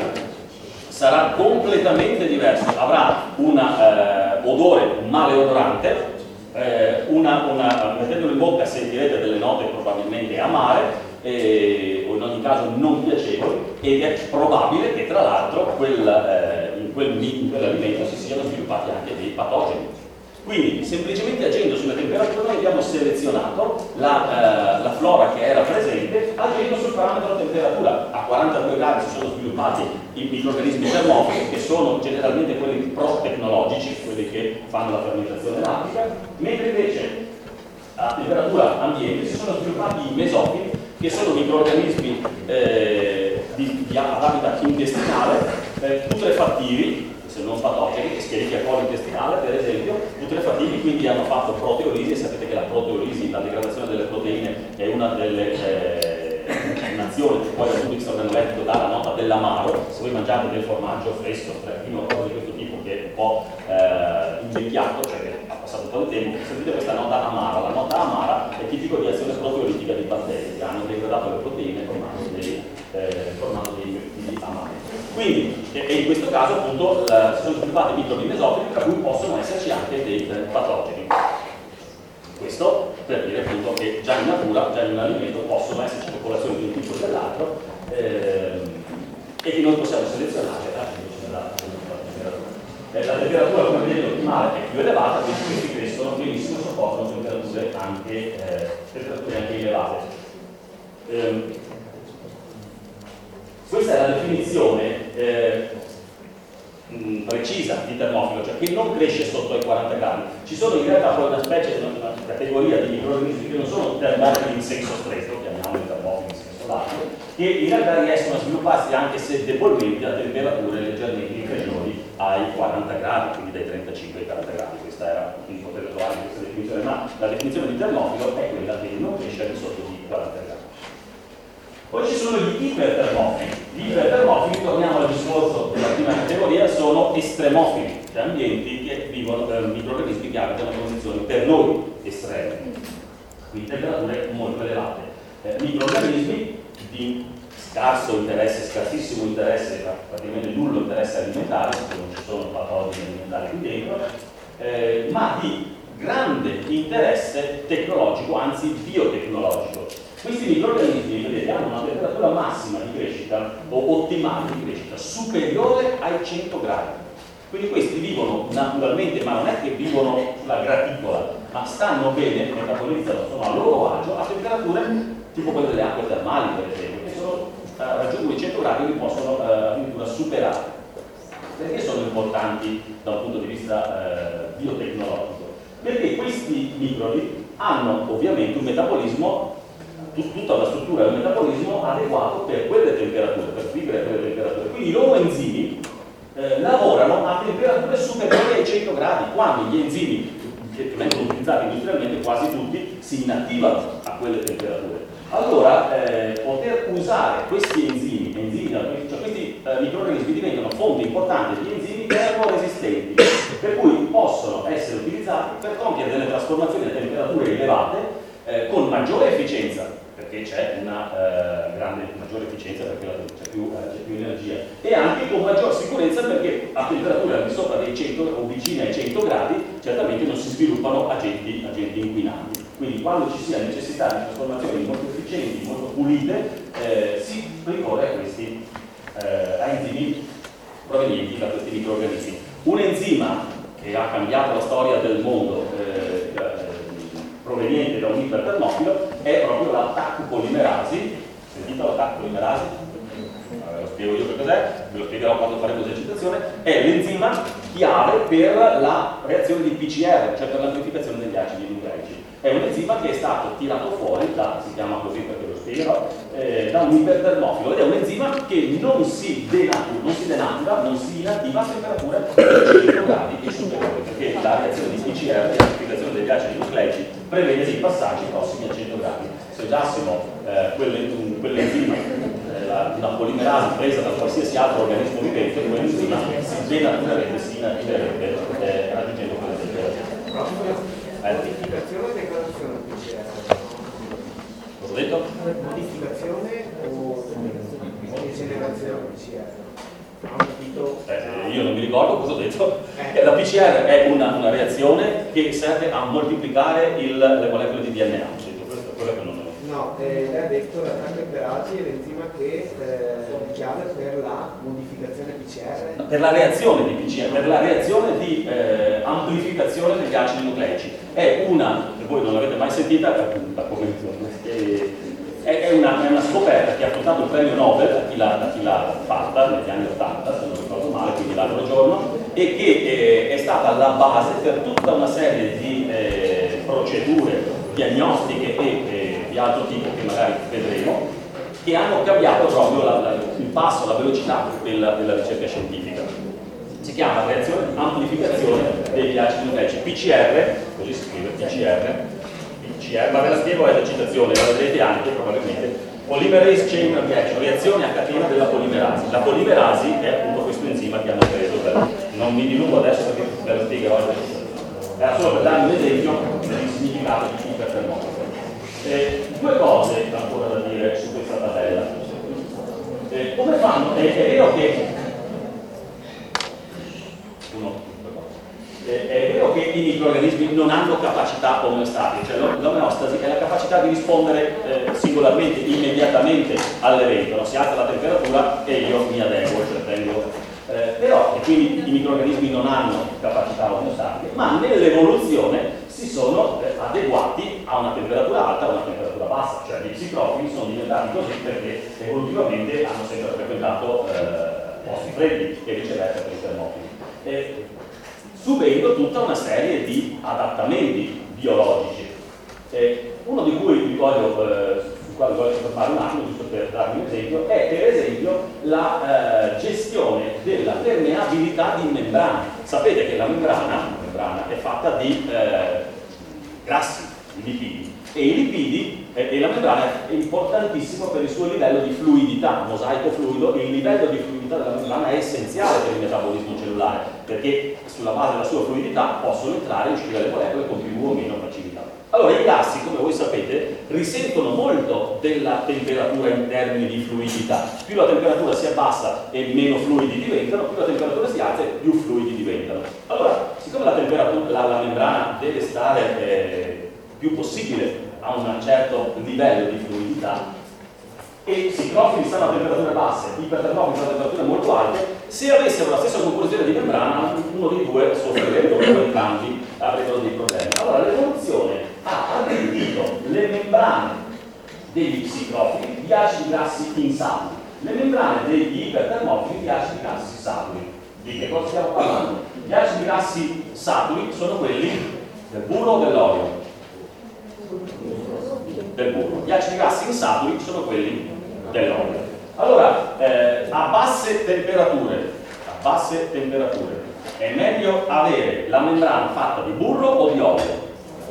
sarà completamente diverso, avrà un eh, odore maleodorante, eh, una, una, mettendolo in bocca sentirete delle note probabilmente amare, eh, o in ogni caso non piacevoli, ed è probabile che tra l'altro quel, eh, in, quel, in quell'alimento si siano sviluppati anche dei patogeni. Quindi semplicemente agendo sulla temperatura noi abbiamo selezionato la, eh, la flora che era presente agendo sul parametro temperatura. A quarantadue gradi si sono sviluppati i microrganismi termofili, che sono generalmente quelli pro-tecnologici, quelli che fanno la fermentazione lattica, mentre invece a temperatura ambiente si sono sviluppati i mesofili, che sono microrganismi eh, di, di habitat intestinale, eh, putrefattivi, se non patogeni, Escherichia coli intestinale per esempio, putrefattivi, quindi hanno fatto proteolisi, e sapete che la proteolisi, la degradazione delle proteine, è una delle eh, un'azione che poi dal punto di vista organolettico dà la nota dell'amaro. Se voi mangiate del formaggio fresco, freddino, cose di questo tipo che è un po' eh, invecchiato, cioè che ha passato un po' di tempo, sentite questa nota amara. La nota amara è tipico di azione proteolitica di batteri che hanno degradato le proteine formando dei, eh, formando dei peptidi amari. Quindi, e in questo caso appunto la, si sono sviluppati microbi mesofili, tra cui possono esserci anche dei eh, patogeni. Questo per dire appunto che già in natura, già in un alimento possono esserci popolazioni di un tipo o dell'altro eh, e che noi possiamo selezionare la temperatura. Eh, la temperatura, come vedete, ottimale è più elevata, quindi questi crescono benissimo, sopportano temperature anche, eh, temperature anche elevate. Eh, Questa è la definizione eh, mh, precisa di termofilo, cioè che non cresce sotto i quaranta gradi. Ci sono in realtà poi una specie, una categoria di microorganismi che non sono termofili in senso stretto, chiamiamoli termofili in senso lato, che in realtà riescono a svilupparsi anche se debolmente a temperature leggermente inferiori ai quaranta gradi, quindi dai trentacinque ai quaranta gradi. Questa era, quindi potete trovare questa definizione, ma la definizione di termofilo è quella che non cresce al di sotto di quaranta gradi. Poi ci sono gli ipertermofili. Gli ipertermofili, torniamo al discorso della prima categoria, sono estremofili, cioè ambienti che vivono per microorganismi che abitano in condizioni per noi estreme, quindi temperature molto elevate. Eh, microorganismi di scarso interesse, scarsissimo interesse, praticamente nullo interesse alimentare, perché non ci sono patogeni alimentari qui dentro, eh, ma di grande interesse tecnologico, anzi biotecnologico. Questi microorganismi, vedete, hanno una temperatura massima di crescita o ottimale di crescita superiore ai cento gradi. Quindi questi vivono naturalmente, ma non è che vivono sulla graticola, ma stanno bene, metabolizzano, sono a loro agio a temperature tipo quelle delle acque termali, per esempio, che sono, eh, raggiungono i cento gradi e li possono eh, addirittura superare. Perché sono importanti da un punto di vista eh, biotecnologico? Perché questi microbi hanno ovviamente un metabolismo, tutta una struttura del metabolismo adeguato per quelle temperature, per vivere quelle temperature. Quindi i loro enzimi eh, lavorano a temperature superiori ai cento gradi, quando gli enzimi che vengono utilizzati industrialmente, quasi tutti, si inattivano a quelle temperature. Allora, eh, poter usare questi enzimi, enzimi cioè questi eh, microorganismi diventano fonte importante di enzimi termoresistenti, per cui possono essere utilizzati per compiere delle trasformazioni a temperature elevate eh, con maggiore efficienza, perché c'è una eh, grande maggiore efficienza perché c'è più, eh, più energia, e anche con maggior sicurezza perché a temperature al di sopra dei cento o vicine ai cento gradi certamente non si sviluppano agenti, agenti inquinanti. Quindi quando ci sia necessità di trasformazioni molto efficienti, molto pulite, eh, si ricorre a questi eh, a enzimi provenienti da questi microorganismi. Un enzima che ha cambiato la storia del mondo eh, proveniente da un ipertermofilo è proprio la Taq polimerasi. Sentite la Taq polimerasi? Allora, lo spiego io che cos'è, ve lo spiegherò quando faremo l'esercitazione. È l'enzima chiave per la reazione di P C R, cioè per l'amplificazione degli acidi nucleici. È un enzima che è stato tirato fuori da, si chiama così perché lo spiegherò, eh, da un ipertermofilo, ed è un enzima che non si denatura, non si denatura, non si inattiva a temperature cento gradi e superiori, perché la reazione di P C R, l'amplificazione degli acidi nucleici, prevede dei passaggi prossimi a cento gradi. Se usassimo eh, quell'enzima, eh, la, una polimerasi presa da qualsiasi altro organismo vivente, quell'enzima si denaturerebbe, si inattiverebbe eh, raggiungendo quelle temperature. Eh. Modificazione o degradazione P C R? Cosa ho detto? Modificazione o degenerazione P C R? Eh, io non mi ricordo cosa ho detto. Eh. La P C R è una, una reazione che serve a moltiplicare il, le molecole di D N A. Questo è quello che non ho. No, eh, lei ha detto la Taq è l'enzima che eh, è chiave per la modificazione P C R. Per la reazione di P C R, per la reazione di eh, amplificazione degli acidi nucleici. È una, che voi non l'avete mai sentita, appunto, come è, è, una, è una scoperta che ha portato il premio Nobel a chi l'ha, chi l'ha fatta negli anni ottanta, se non ricordo male, quindi l'altro giorno, e che eh, è stata la base per tutta una serie di eh, procedure diagnostiche e eh, di altro tipo che magari vedremo, che hanno cambiato proprio la, la, il passo, la velocità della, della ricerca scientifica. Si chiama reazione di amplificazione degli acidi nucleici, P C R, così si scrive P C R, P C R, ma ve la spiego, è la citazione, la vedrete anche probabilmente. Polymerase chain reaction, reazione a catena della polimerasi. La polimerasi è appunto questo enzima che hanno preso, per, non mi dilungo adesso perché ve lo spiegherò, era solo per darvi un esempio del significato di ipertermofilo. Eh, due cose ancora da dire su questa tabella. Eh, come fanno? Eh, è vero che uno, eh, è vero che i microorganismi non hanno capacità omeostatiche, cioè l'omeostasi è la capacità di rispondere eh, singolarmente, immediatamente all'evento, no? Si alza la temperatura e io mi adeguo, cioè tengo. Eh, però, e quindi i microorganismi non hanno capacità omeostatiche, ma nell'evoluzione si sono eh, adeguati a una temperatura alta, a una temperatura bassa, cioè gli psitrofili sono diventati così perché evolutivamente hanno sempre frequentato eh, posti freddi e viceversa per i termofili. Eh, subendo tutta una serie di adattamenti biologici. Eh, uno di cui vi voglio, eh, sul quale voglio soffermare un attimo, giusto per darvi un esempio, è per esempio la eh, gestione della permeabilità di membrana. Sapete che la membrana, la membrana è fatta di eh, grassi, di lipidi, e i lipidi eh, e la membrana è importantissimo per il suo livello di fluidità, mosaico fluido, e il livello di fluidità della membrana è essenziale per il metabolismo cellulare, perché sulla base della sua fluidità possono entrare e uscire le molecole con più o meno facilità. Allora i grassi, come voi sapete, risentono molto della temperatura in termini di fluidità. Più la temperatura si abbassa e meno fluidi diventano, più la temperatura si alza e più fluidi diventano. Allora, siccome la, temperatura, la, la membrana deve stare eh, più possibile a un certo livello di fluidità, e i sincrofili stanno a temperature basse, i ipertermofili stanno a temperature molto alte, se avessero la stessa composizione di membrana, uno dei due soffrirebbe, o entrambi avrebbero dei problemi. Allora l'evoluzione ha arricchito le membrane degli psicrofili di acidi grassi insaturi, le membrane degli ipertermofili di acidi grassi saturi. Di che cosa stiamo parlando? Gli acidi grassi saturi sono quelli del burro o dell'olio? Del burro. Gli acidi grassi insaturi sono quelli dell'olio. Allora, eh, a basse temperature, a basse temperature, è meglio avere la membrana fatta di burro o di olio?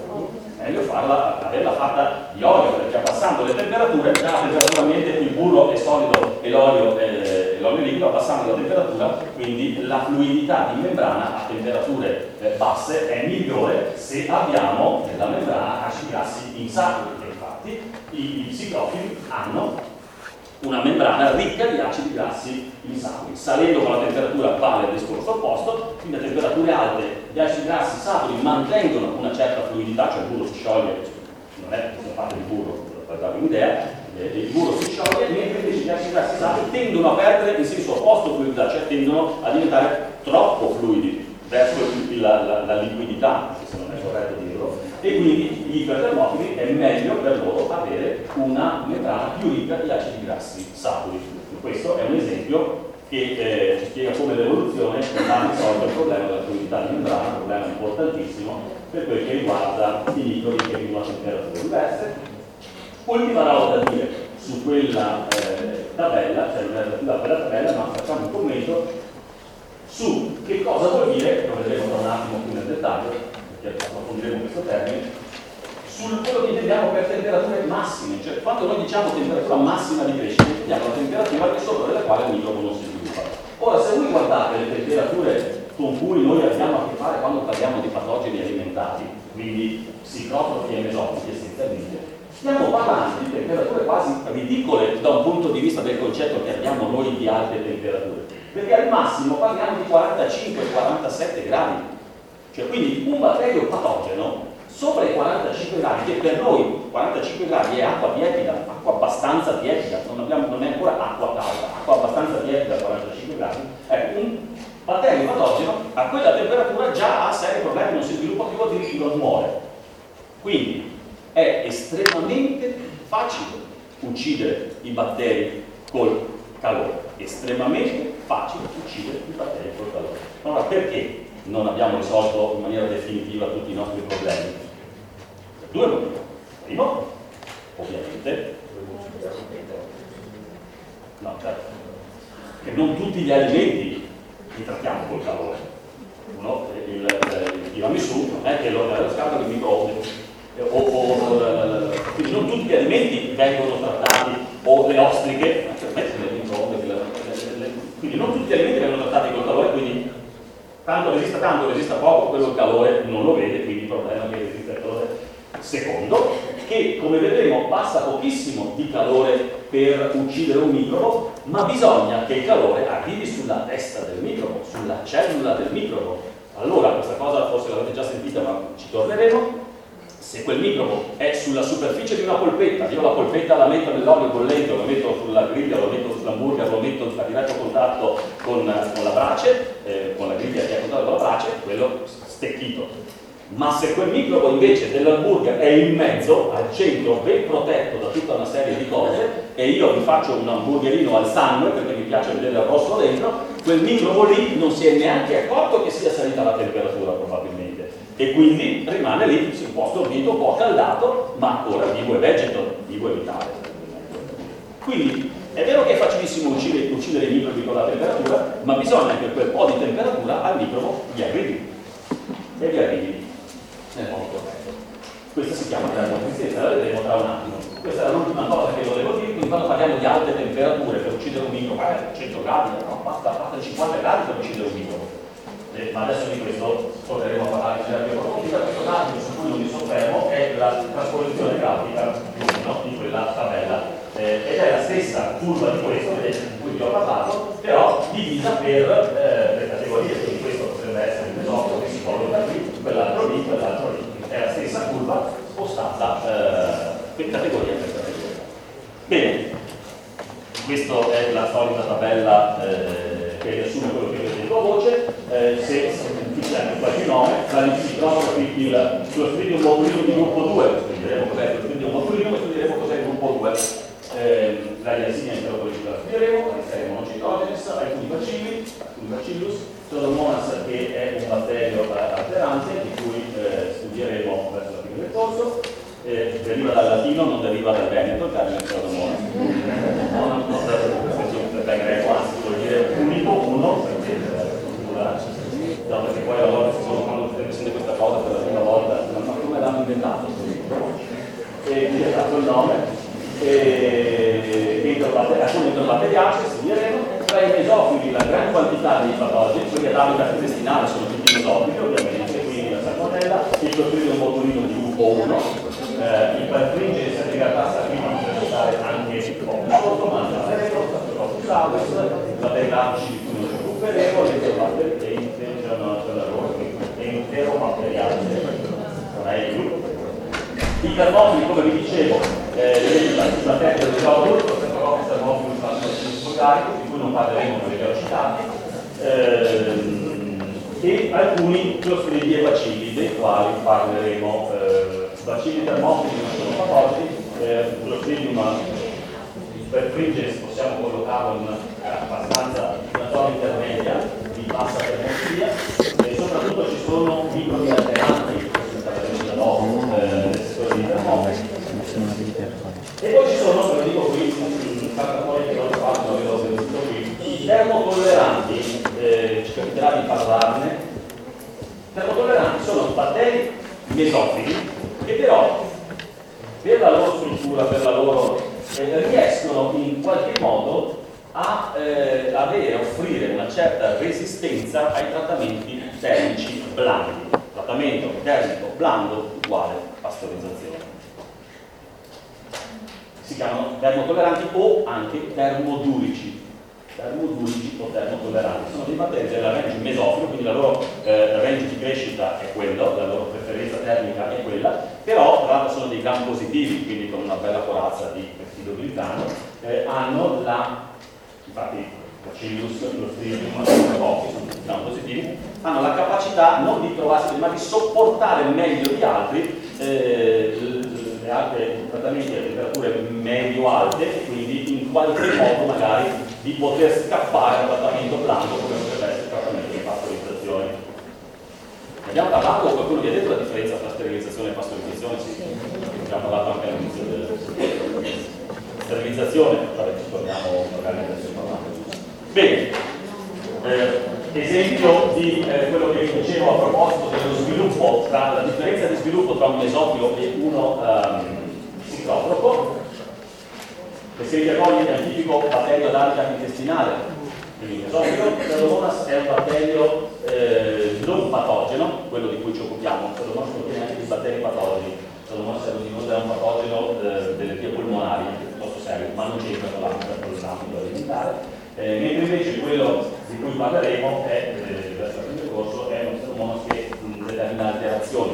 È meglio farla, averla fatta di olio, perché abbassando le temperature, già temperaturamente il burro è solido e l'olio è l'olio liquido, abbassando la temperatura, quindi la fluidità di membrana a temperature eh, basse è migliore se abbiamo nella membrana acidi grassi insaturi. Infatti i, i psicrofili hanno una membrana ricca di acidi grassi insaturi. Salendo con la temperatura vale il discorso opposto, quindi a temperature alte gli acidi grassi saturi mantengono una certa fluidità, cioè il burro si scioglie, non è che si fa di burro, per darvi un'idea, il burro si scioglie, mentre invece gli acidi grassi saturi tendono a perdere in senso opposto fluidità, cioè tendono a diventare troppo fluidi verso la, la, la liquidità, se non è corretto dirlo, e quindi gli ipertermofili è meglio per loro avere una membrana più ricca di acidi grassi saturi. Questo è un esempio che eh, ci spiega come l'evoluzione ha risolto il problema della fluidità di membrana, un problema importantissimo per quel che riguarda i microbi che vivono a temperature diverse. Ultima roba da dire su quella eh, tabella, cioè non è relativa a quella tabella, ma facciamo un commento su che cosa vuol dire, lo vedremo tra un attimo più nel dettaglio, perché approfondiremo questo termine, su quello che intendiamo per temperature massime, cioè quando noi diciamo temperatura massima di crescita, intendiamo la temperatura al di sopra della quale il microbo non si sviluppa. Ora, se voi guardate le temperature con cui noi abbiamo a che fare quando parliamo di patogeni alimentari, quindi psicotrofi e mesotrofi essenzialmente, stiamo parlando di temperature quasi ridicole da un punto di vista del concetto che abbiamo noi di alte temperature, perché al massimo parliamo di quarantacinque quarantasette gradi. Cioè, quindi un batterio patogeno sopra i quarantacinque gradi, che per noi quarantacinque gradi è acqua tiepida, acqua abbastanza tiepida, non, abbiamo, non è ancora acqua calda, acqua abbastanza tiepida a quarantacinque gradi, ecco, un batterio patogeno a quella temperatura già ha seri problemi, non si sviluppa più, addirittura muore. Quindi è estremamente facile uccidere i batteri col calore, estremamente facile uccidere i batteri col calore. Allora, perché non abbiamo risolto in maniera definitiva tutti i nostri problemi? Per due motivi. Primo, ovviamente, no, certo, che non tutti gli alimenti li trattiamo col calore. Uno, il, il, il tiramisù non è che lo scalda il microonde, o, o, o, quindi non tutti gli alimenti vengono trattati, o le ostriche, nel microonde, quindi non tutti gli alimenti vengono trattati col calore, quindi tanto resista tanto, resista poco, quello il calore non lo vede, quindi il problema è che resiste il calore. Secondo, che come vedremo basta pochissimo di calore per uccidere un microbo, ma bisogna che il calore arrivi sulla testa del microbo, sulla cellula del microbo. Allora, questa cosa forse l'avete già sentita, ma ci torneremo. Se quel microbo è sulla superficie di una polpetta, io la polpetta la metto nell'olio bollente, lo metto sulla griglia, lo metto sull'hamburger, lo metto a diretto contatto con, con la brace, eh, con la griglia che è a contatto con la brace, quello stecchito. Ma se quel microbo invece dell'hamburger è in mezzo, al centro, ben protetto da tutta una serie di cose, e io vi faccio un hamburgerino al sangue perché mi piace vedere il rosso dentro, quel microbo lì non si è neanche accorto che sia salita la temperatura probabilmente, e quindi rimane lì, un po' stordito, un po' caldato, ma ancora vivo e vegeto, vivo e vitale. Quindi è vero che è facilissimo uccidere, uccidere i microbi con la temperatura, ma bisogna che quel po' di temperatura al microbo gli arrivi, e gli arrivi nel modo corretto. Questa si chiama termoresistenza, la vedremo tra un attimo. Questa era l'ultima cosa che volevo dire, quindi quando parliamo di alte temperature per uccidere un microbo, eh, cento gradi, no, basta, basta cinquanta gradi per uccidere un microbo. Eh, ma adesso di questo torneremo a parlare in terapia approfondita. Questo attimo su cui non mi soffermo è la trasposizione grafica no, di quella tabella, eh, ed è la stessa curva di questo, vedete, di cui vi ho parlato, però divisa per eh, le categorie, quindi questo potrebbe essere il mesofilo che si colloca qui, quell'altro lì, quell'altro lì. È la stessa curva spostata eh, per categoria per categoria. Bene, questa è la solita tabella eh, che riassume quello che vi ho detto a voce. Eh, se tutti hanno qualche nome, la si trova qui il Clostridium botulinum di gruppo due, studieremo cos'è il Clostridium botulinum e studieremo cos'è il gruppo due. Eh, la Yersinia enterocolica la studieremo, la Listeria monocytogenes, alcuni bacilli, alcuni bacillus, Pseudomonas che è un batterio alterante di cui eh, studieremo verso la fine del corso, eh, deriva dal latino, non deriva dal veneto, il termine Pseudomonas. No, non no, da greco, anzi vuol dire unico, uno, perché no, perché poi a volte si sono quando sente questa cosa per la prima volta, ma come l'hanno inventato? E quindi è stato il nome. E alcuni enterobatteriacei, studieremo. Tra i mesofili la gran quantità di patogeni, quelli ad habitat intestinale sono tutti mesofili ovviamente, quindi la salmonella, il Clostridium botulinum di gruppo uno, eh, il Perfringens segregata qui non deve stare anche un po' più sotto, ma il Staphylococcus aureus, la Bacillus di cui non ci occuperemo, l'enterobatteriacei, non è più. I termofili, come vi dicevo, eh, la testa del gioco, però i termofili sono carico, di cui non parleremo perché li ho citati, ehm, e alcuni clostridi e bacilli, dei quali parleremo. Eh, bacilli termofili non sono patogeni, eh, clostridium perfringens possiamo collocarlo in una abbastanza una zona intermedia di bassa termofila, e soprattutto ci sono microbi alteranti e poi ci sono, ve lo dico qui, che non fatto, i termotolleranti, eh, ci capiterà di parlarne. I termotolleranti sono batteri mesofili che però per la loro struttura, per la loro eh, riescono in qualche modo a eh, avere, a offrire una certa resistenza ai trattamenti termici blandi. Trattamento termico blando uguale pastorizzazione. Si chiamano termotolleranti o anche termodurici. Termodurici o termotolleranti sono dei batteri della range mesofilo, quindi la loro eh, range di crescita è quello, la loro preferenza termica è quella, però tra l'altro sono dei gram positivi, quindi con una bella corazza di peptidoglitano, eh, hanno la, infatti Bacillus, Clostridium, sono tutti gram positivi, hanno la capacità non di trovarsi, ma di sopportare meglio di altri eh, le altre trattamenti a temperature medio-alte, quindi in qualche modo magari di poter scappare al trattamento blando come potrebbe essere il trattamento di pastorizzazione. Abbiamo parlato, o qualcuno vi ha detto la differenza tra sterilizzazione e pastorizzazione? Sì, abbiamo parlato anche all'inizio della sterilizzazione, cioè torniamo magari adesso parlando. Bene, eh, esempio di eh, quello che vi dicevo a proposito dello sviluppo, tra la differenza di sviluppo tra un mesofilo e uno um, sitrotropo. Escherichia coli è un tipico batterio ad habitat intestinale, quindi il mesofilo. Pseudomonas è un batterio eh, non patogeno, quello di cui ci occupiamo. Pseudomonas contiene anche i batteri patogeni. Pseudomonas aeruginosa è un patogeno eh, delle vie polmonari, piuttosto serio, ma non c'entra con l'ambito alimentare. Eh, mentre invece quello di cui parleremo è, eh, verso la fine del corso, è un Pseudomonas che mh, determina alterazioni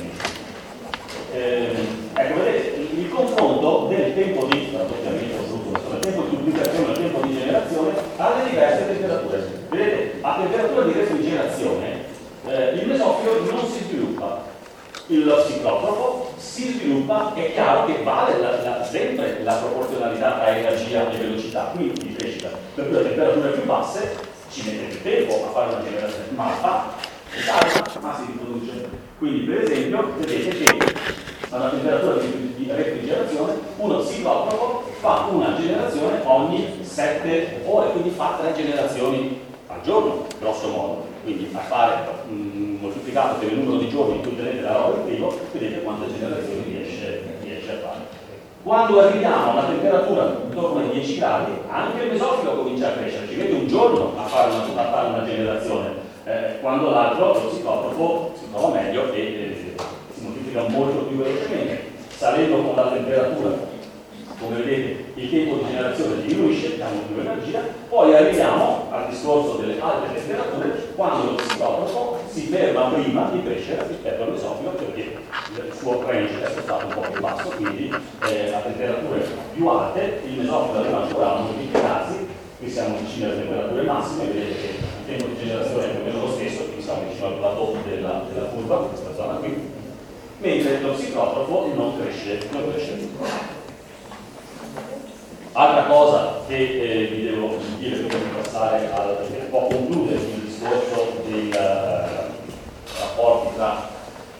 eh, ecco, vedete, il, il confronto del tempo di il tempo di duplicazione e il tempo di generazione alle diverse temperature. Vedete, a temperatura di refrigerazione eh, il mesofilo non si sviluppa, il psicotropo si sviluppa, è chiaro che vale la, la, sempre la proporzionalità tra energia e velocità, quindi di crescita, per cui a temperature più basse ci mette più tempo a fare una generazione, ma la fa, ma si riproduce. Quindi per esempio vedete che a una temperatura di, di refrigerazione uno psicotropo fa una generazione ogni sette ore, quindi fa tre generazioni al giorno, grosso modo. Quindi a fare mh, moltiplicato per il numero di giorni in cui tenete la roba in frigo, vedete quante generazioni riesce, riesce a fare. Quando arriviamo a una temperatura intorno ai dieci gradi, anche il mesofilo comincia a crescere, ci mette un giorno a fare una, a fare una generazione, eh, quando l'altro, lo psicotropo, si trova meglio e eh, si moltiplica molto più velocemente. Salendo con la temperatura, come vedete, il tempo di generazione diminuisce, diamo più energia, poi arriviamo al discorso delle alte temperature quando lo psicotropo si ferma prima di crescere rispetto al mesofilo, perché il suo range è stato un po' più basso, quindi eh, a temperature più alte il mesofilo arriva ancora a moltiplicarsi, qui siamo vicini alle temperature massime, vedete che il tempo di generazione è più o meno lo stesso, quindi siamo vicino al plateau della, della curva, questa zona qui, mentre lo psicotropo non cresce, non cresce più. Altra cosa che eh, vi devo dire prima di passare al per un po' concludere il discorso dei uh, rapporti tra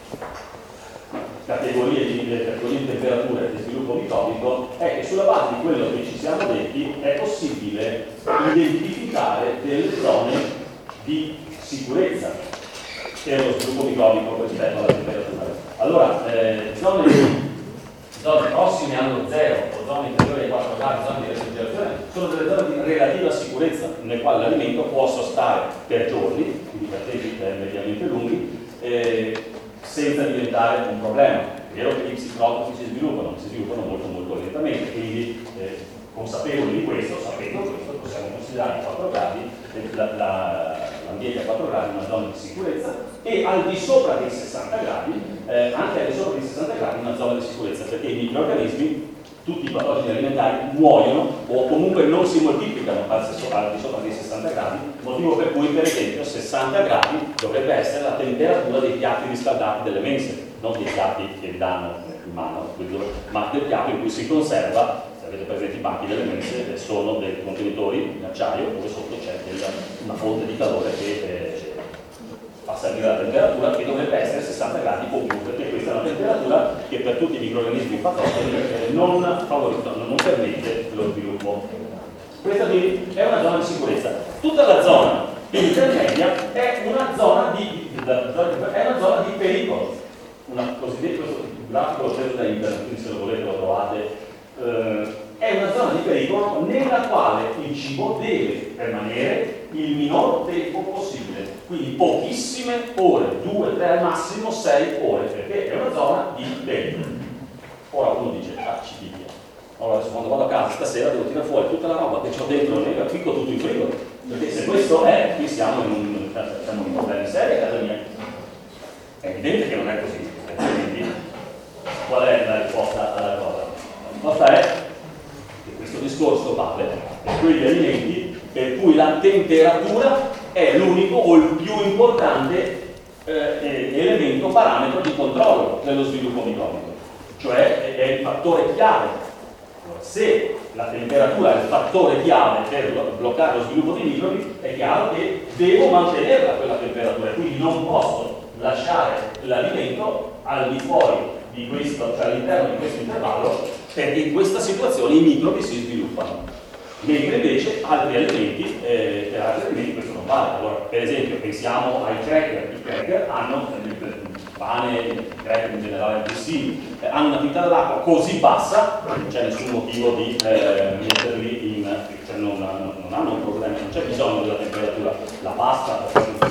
categorie di, categorie di temperatura e di sviluppo microbico è che sulla base di quello che ci siamo detti è possibile identificare delle zone di sicurezza per lo sviluppo microbico rispetto alla temperatura. Allora, eh, zone zone prossime allo zero o zone inferiori ai quattro gradi, zone di refrigerazione, sono delle zone di relativa sicurezza nelle quali l'alimento può stare per giorni, quindi per tempi mediamente lunghi, eh, senza diventare un problema. È vero che gli psicotropi si sviluppano, si sviluppano molto molto lentamente, quindi eh, consapevoli di questo, sapendo questo, possiamo considerare i quattro gradi, la, la, l'ambiente a quattro gradi una zona di sicurezza e al di sopra dei sessanta gradi, eh, anche al di sopra dei sessanta gradi una zona di sicurezza, perché i microrganismi, tutti i patogeni alimentari, muoiono o comunque non si moltiplicano al, al di sopra dei sessanta gradi, motivo per cui per esempio sessanta gradi dovrebbe essere la temperatura dei piatti riscaldati delle mense, non dei piatti che vi danno in mano, ma del piatto in cui si conserva. Avete presente i banchi delle mense, sono dei contenitori in acciaio dove sotto c'è una fonte di calore che eh, fa salire la temperatura, che dovrebbe essere sessanta gradi o più, perché questa è una temperatura che per tutti i microrganismi patogeni eh, non favorisce, non permette lo sviluppo. Questa quindi è una zona di sicurezza. Tutta la zona intermedia è una zona di, è una zona di pericolo. Una cosiddetta, questo grafico lo preso da internet, quindi se lo volete lo trovate. Uh, è una zona di pericolo nella quale il cibo deve permanere il minor tempo possibile, quindi pochissime ore, due, tre, al massimo sei ore, perché è una zona di pericolo. Ora uno dice, ah, ci piglia. Allora adesso quando vado a casa stasera devo tirare fuori tutta la roba che ho dentro, ne picco tutto in frigo, perché se questo è, qui siamo in un, siamo in problemi seri a casa mia. È evidente che non è così, quindi qual è la risposta alla cosa? La risposta è che questo discorso vale per quegli alimenti per cui la temperatura è l'unico o il più importante eh, elemento, parametro di controllo dello sviluppo microbico, cioè è il fattore chiave. Allora, se la temperatura è il fattore chiave per bloccare lo sviluppo dei microbi, è chiaro che devo mantenerla quella temperatura, quindi non posso lasciare l'alimento al di fuori di questo, cioè all'interno di questo intervallo, perché in questa situazione i microbi si sviluppano, mentre invece altri alimenti, eh, per altri alimenti questo non vale. Allora, per esempio, pensiamo ai cracker. I cracker hanno, il pane, i cracker in generale aggressivi, eh, hanno una tinta dell'acqua così bassa, non c'è nessun motivo di eh, metterli in, cioè non, non hanno un problema, non c'è bisogno della temperatura, la pasta,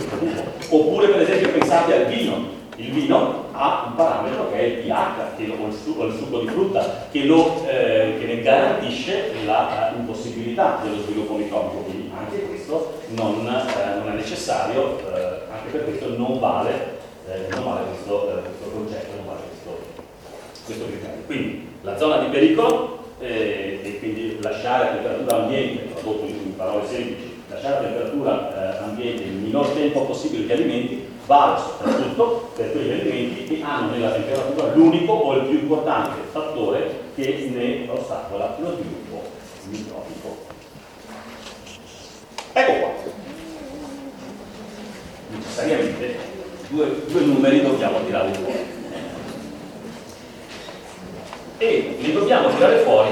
oppure per esempio pensate al vino. Il vino ha un parametro che è il pH, che lo, o, il succo, o il succo di frutta, che, lo, eh, che ne garantisce la uh, impossibilità dello sviluppo microbico, quindi anche questo non, eh, non è necessario, eh, anche per questo non vale, eh, non vale questo, eh, questo concetto, non vale questo, questo criterio. Quindi la zona di pericolo, eh, e quindi lasciare a temperatura ambiente, tradotto in parole semplici, lasciare a temperatura eh, ambiente il minor tempo possibile gli alimenti, vale soprattutto per quegli alimenti che hanno nella temperatura l'unico o il più importante fattore che ne ostacola lo sviluppo microbico. Ecco qua. Necessariamente due, due numeri dobbiamo tirare fuori. E li dobbiamo tirare fuori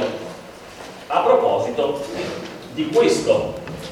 a proposito di questo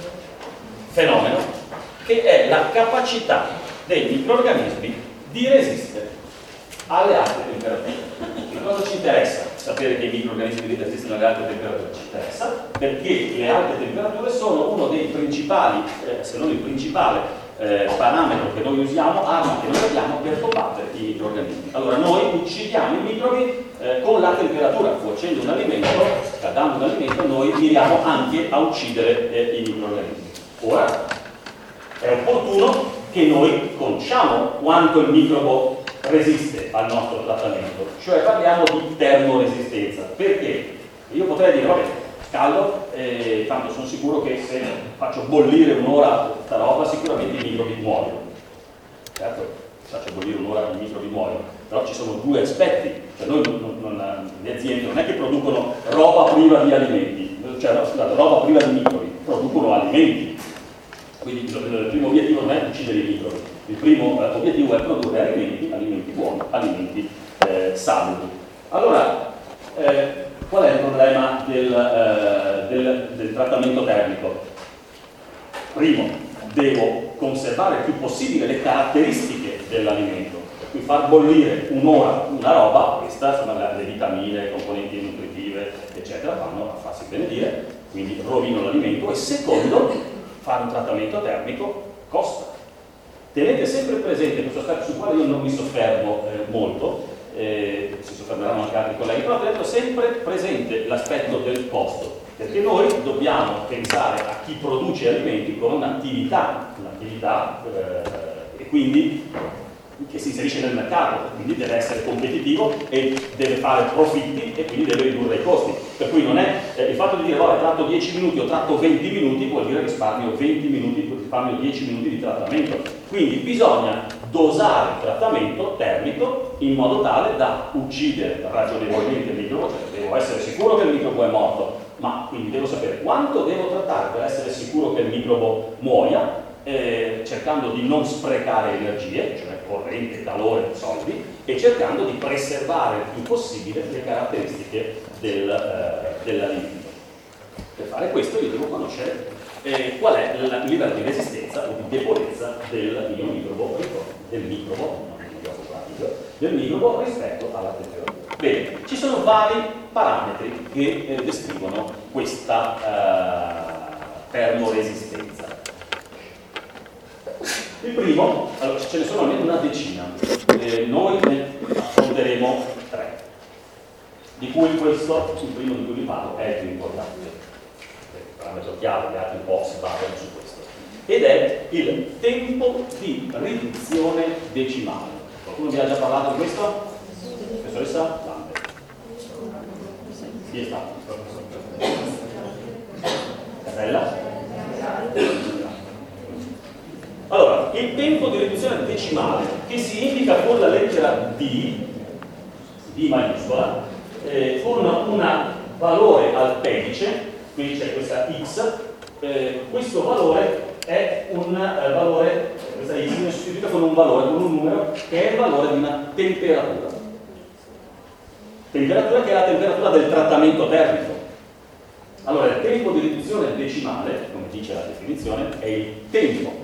fenomeno, che è la capacità dei microrganismi di resistere alle alte temperature. Che cosa ci interessa? Sapere che i microrganismi resistono alle alte temperature ci interessa perché le alte temperature sono uno dei principali, eh, se non il principale eh, parametro che noi usiamo, arma che noi abbiamo per combattere i microrganismi. Allora noi uccidiamo i microbi eh, con la temperatura, cuocendo un alimento, scaldando un alimento, noi miriamo anche a uccidere eh, i microrganismi. Ora è opportuno che noi conosciamo quanto il microbo resiste al nostro trattamento, cioè parliamo di termoresistenza. Perché? Io potrei dire, vabbè, scaldo, eh, tanto sono sicuro che se faccio bollire un'ora questa roba sicuramente i microbi muoiono. Certo, faccio bollire un'ora i microbi muoiono, però ci sono due aspetti, cioè noi non, non, le aziende non è che producono roba priva di alimenti, cioè no, scusate, roba priva di microbi, producono alimenti. Quindi il primo obiettivo non è uccidere i microbi, il primo eh, obiettivo è produrre alimenti, alimenti buoni, alimenti eh, saludi. Allora, eh, qual è il problema del, eh, del, del trattamento termico? Primo, devo conservare il più possibile le caratteristiche dell'alimento, per cui far bollire un'ora una roba, questa sono le, le vitamine, le componenti nutritive, eccetera, vanno a farsi benedire, quindi rovino l'alimento. E secondo, fare un trattamento termico costa. Tenete sempre presente questo aspetto sul quale io non mi soffermo eh, molto, eh, si soffermeranno anche altri colleghi, però tenete sempre presente l'aspetto del costo, perché noi dobbiamo pensare a chi produce alimenti come un'attività, un'attività eh, e quindi che si inserisce nel mercato, quindi deve essere competitivo e deve fare profitti e quindi deve ridurre i costi. Per cui non è eh, il fatto di dire vabbè, tratto dieci minuti o tratto venti minuti vuol dire risparmio venti minuti, risparmio dieci minuti di trattamento. Quindi bisogna dosare il trattamento termico in modo tale da uccidere ragionevolmente il microbo, cioè devo essere sicuro che il microbo è morto, ma quindi devo sapere quanto devo trattare per essere sicuro che il microbo muoia, eh, cercando di non sprecare energie, cioè corrente, calore, soldi, e cercando di preservare il più possibile le caratteristiche del, eh, dell'alimento. Per fare questo io devo conoscere eh, qual è il livello di resistenza o di debolezza del mio microbo, del microbo, non pratico, del microbo rispetto alla temperatura. Bene, ci sono vari parametri che eh, descrivono questa eh, termoresistenza. Il primo, allora ce ne sono almeno una decina, eh, noi ne affronteremo tre, di cui questo, il primo di cui vi parlo, è il più importante. Il parametro chiave, gli altri un po' si basano su questo. Ed è il tempo di riduzione decimale. Qualcuno vi ha già parlato di questo? Professoressa Lambert. Chi è stato? Casella? Allora, il tempo di riduzione decimale, che si indica con la lettera D, D maiuscola, eh, con un valore al pedice, quindi c'è questa X, eh, questo valore è un eh, valore, questa X viene sostituita con un valore, con un numero, che è il valore di una temperatura. Temperatura che è la temperatura del trattamento termico. Allora, il tempo di riduzione decimale, come dice la definizione, è il tempo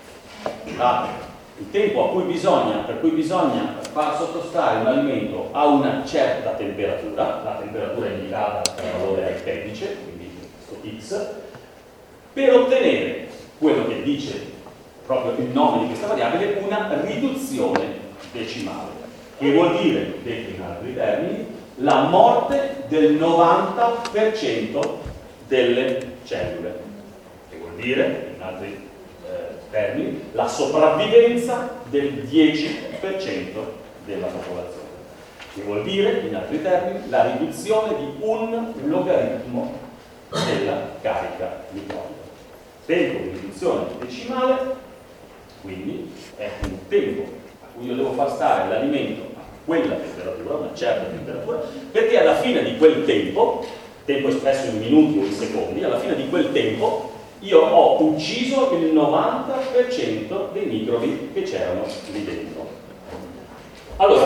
il tempo a cui bisogna, per cui bisogna far sottostare un alimento a una certa temperatura, la temperatura è indicata dal valore al pedice, quindi questo X, per ottenere quello che dice proprio il nome di questa variabile, una riduzione decimale, che vuol dire, detto in altri termini, la morte del novanta per cento delle cellule, che vuol dire, in altri termini, la sopravvivenza del dieci per cento della popolazione, che vuol dire, in altri termini, la riduzione di un logaritmo della carica microbica. Tempo di riduzione decimale quindi è un tempo a cui io devo far stare l'alimento a quella temperatura, una certa temperatura, perché alla fine di quel tempo, tempo espresso in minuti o in secondi, alla fine di quel tempo io ho ucciso il novanta per cento dei microbi che c'erano lì dentro. Allora,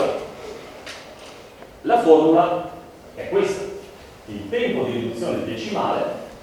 la formula è questa: il tempo di riduzione decimale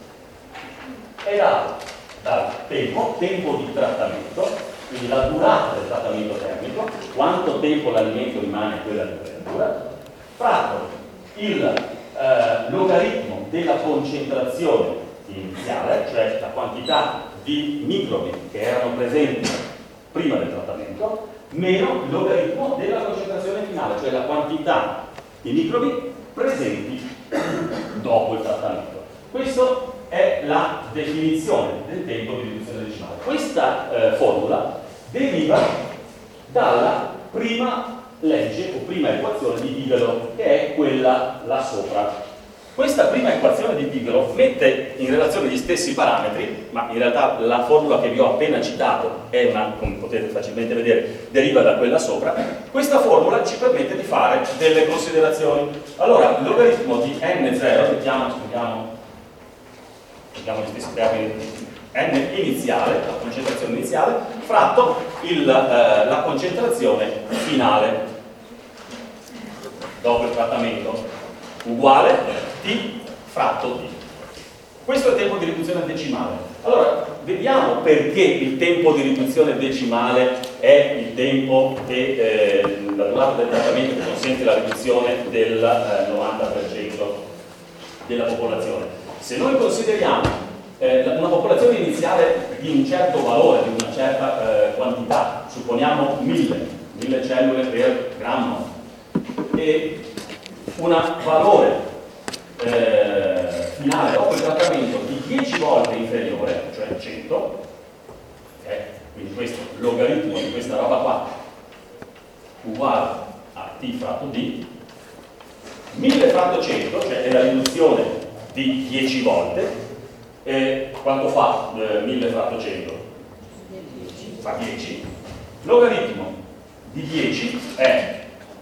è dato dal tempo, tempo di trattamento, quindi la durata del trattamento termico, quanto tempo l'alimento rimane a quella temperatura, fratto il eh, logaritmo della concentrazione iniziale, cioè la quantità di microbi che erano presenti prima del trattamento, meno il logaritmo della concentrazione finale, cioè la quantità di microbi presenti dopo il trattamento. Questa è la definizione del tempo di riduzione decimale. Questa eh, formula deriva dalla prima legge o prima equazione di Bigelow, che è quella là sopra. Questa prima equazione di Bigelow mette in relazione gli stessi parametri, ma in realtà la formula che vi ho appena citato è una, come potete facilmente vedere, deriva da quella sopra. Questa formula ci permette di fare delle considerazioni. Allora, il logaritmo di n zero, mettiamo, scriviamo, mettiamo gli stessi termini, n iniziale, la concentrazione iniziale, fratto il, eh, la concentrazione finale dopo il trattamento, uguale T fratto T. Questo è il tempo di riduzione decimale. Allora, vediamo perché il tempo di riduzione decimale è il tempo che eh, la durata del trattamento che consente la riduzione del eh, novanta per cento della popolazione. Se noi consideriamo eh, una popolazione iniziale di un certo valore, di una certa eh, quantità, supponiamo mille, mille cellule per grammo, e un valore eh, finale dopo il trattamento di dieci volte inferiore, cioè cento, okay? Quindi questo logaritmo di questa roba qua uguale a t fratto d, mille fratto cento, cioè è la riduzione di dieci volte, e quanto fa eh, mille fratto cento? Fa dieci. Logaritmo di dieci è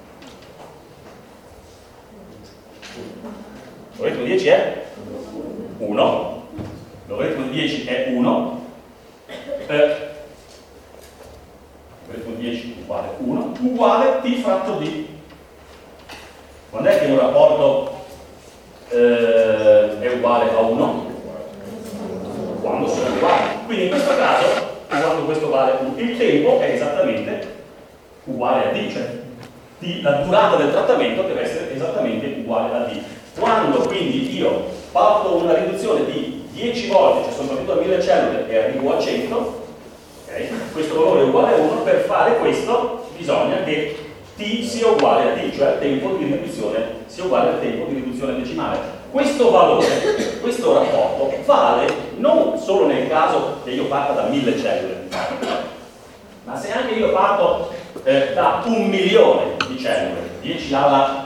logaritmo di dieci è uno, logaritmo di dieci è uno, eh, logaritmo di dieci uguale uno, uguale t fratto d. Quando è che un rapporto eh, è uguale a uno? Quando sono uguali. Quindi in questo caso, quando questo vale uno, il tempo è esattamente uguale a d, cioè t, la durata del trattamento deve essere esattamente uguale a d. Quando quindi io parto una riduzione di dieci volte, cioè sono partito da mille cellule e arrivo a cento, okay, questo valore è uguale a uno, per fare questo bisogna che t sia uguale a d, cioè il tempo di riduzione sia uguale al tempo di riduzione decimale. Questo valore, questo rapporto, vale non solo nel caso che io parta da mille cellule, ma se anche io parto eh, da un milione di cellule, dieci alla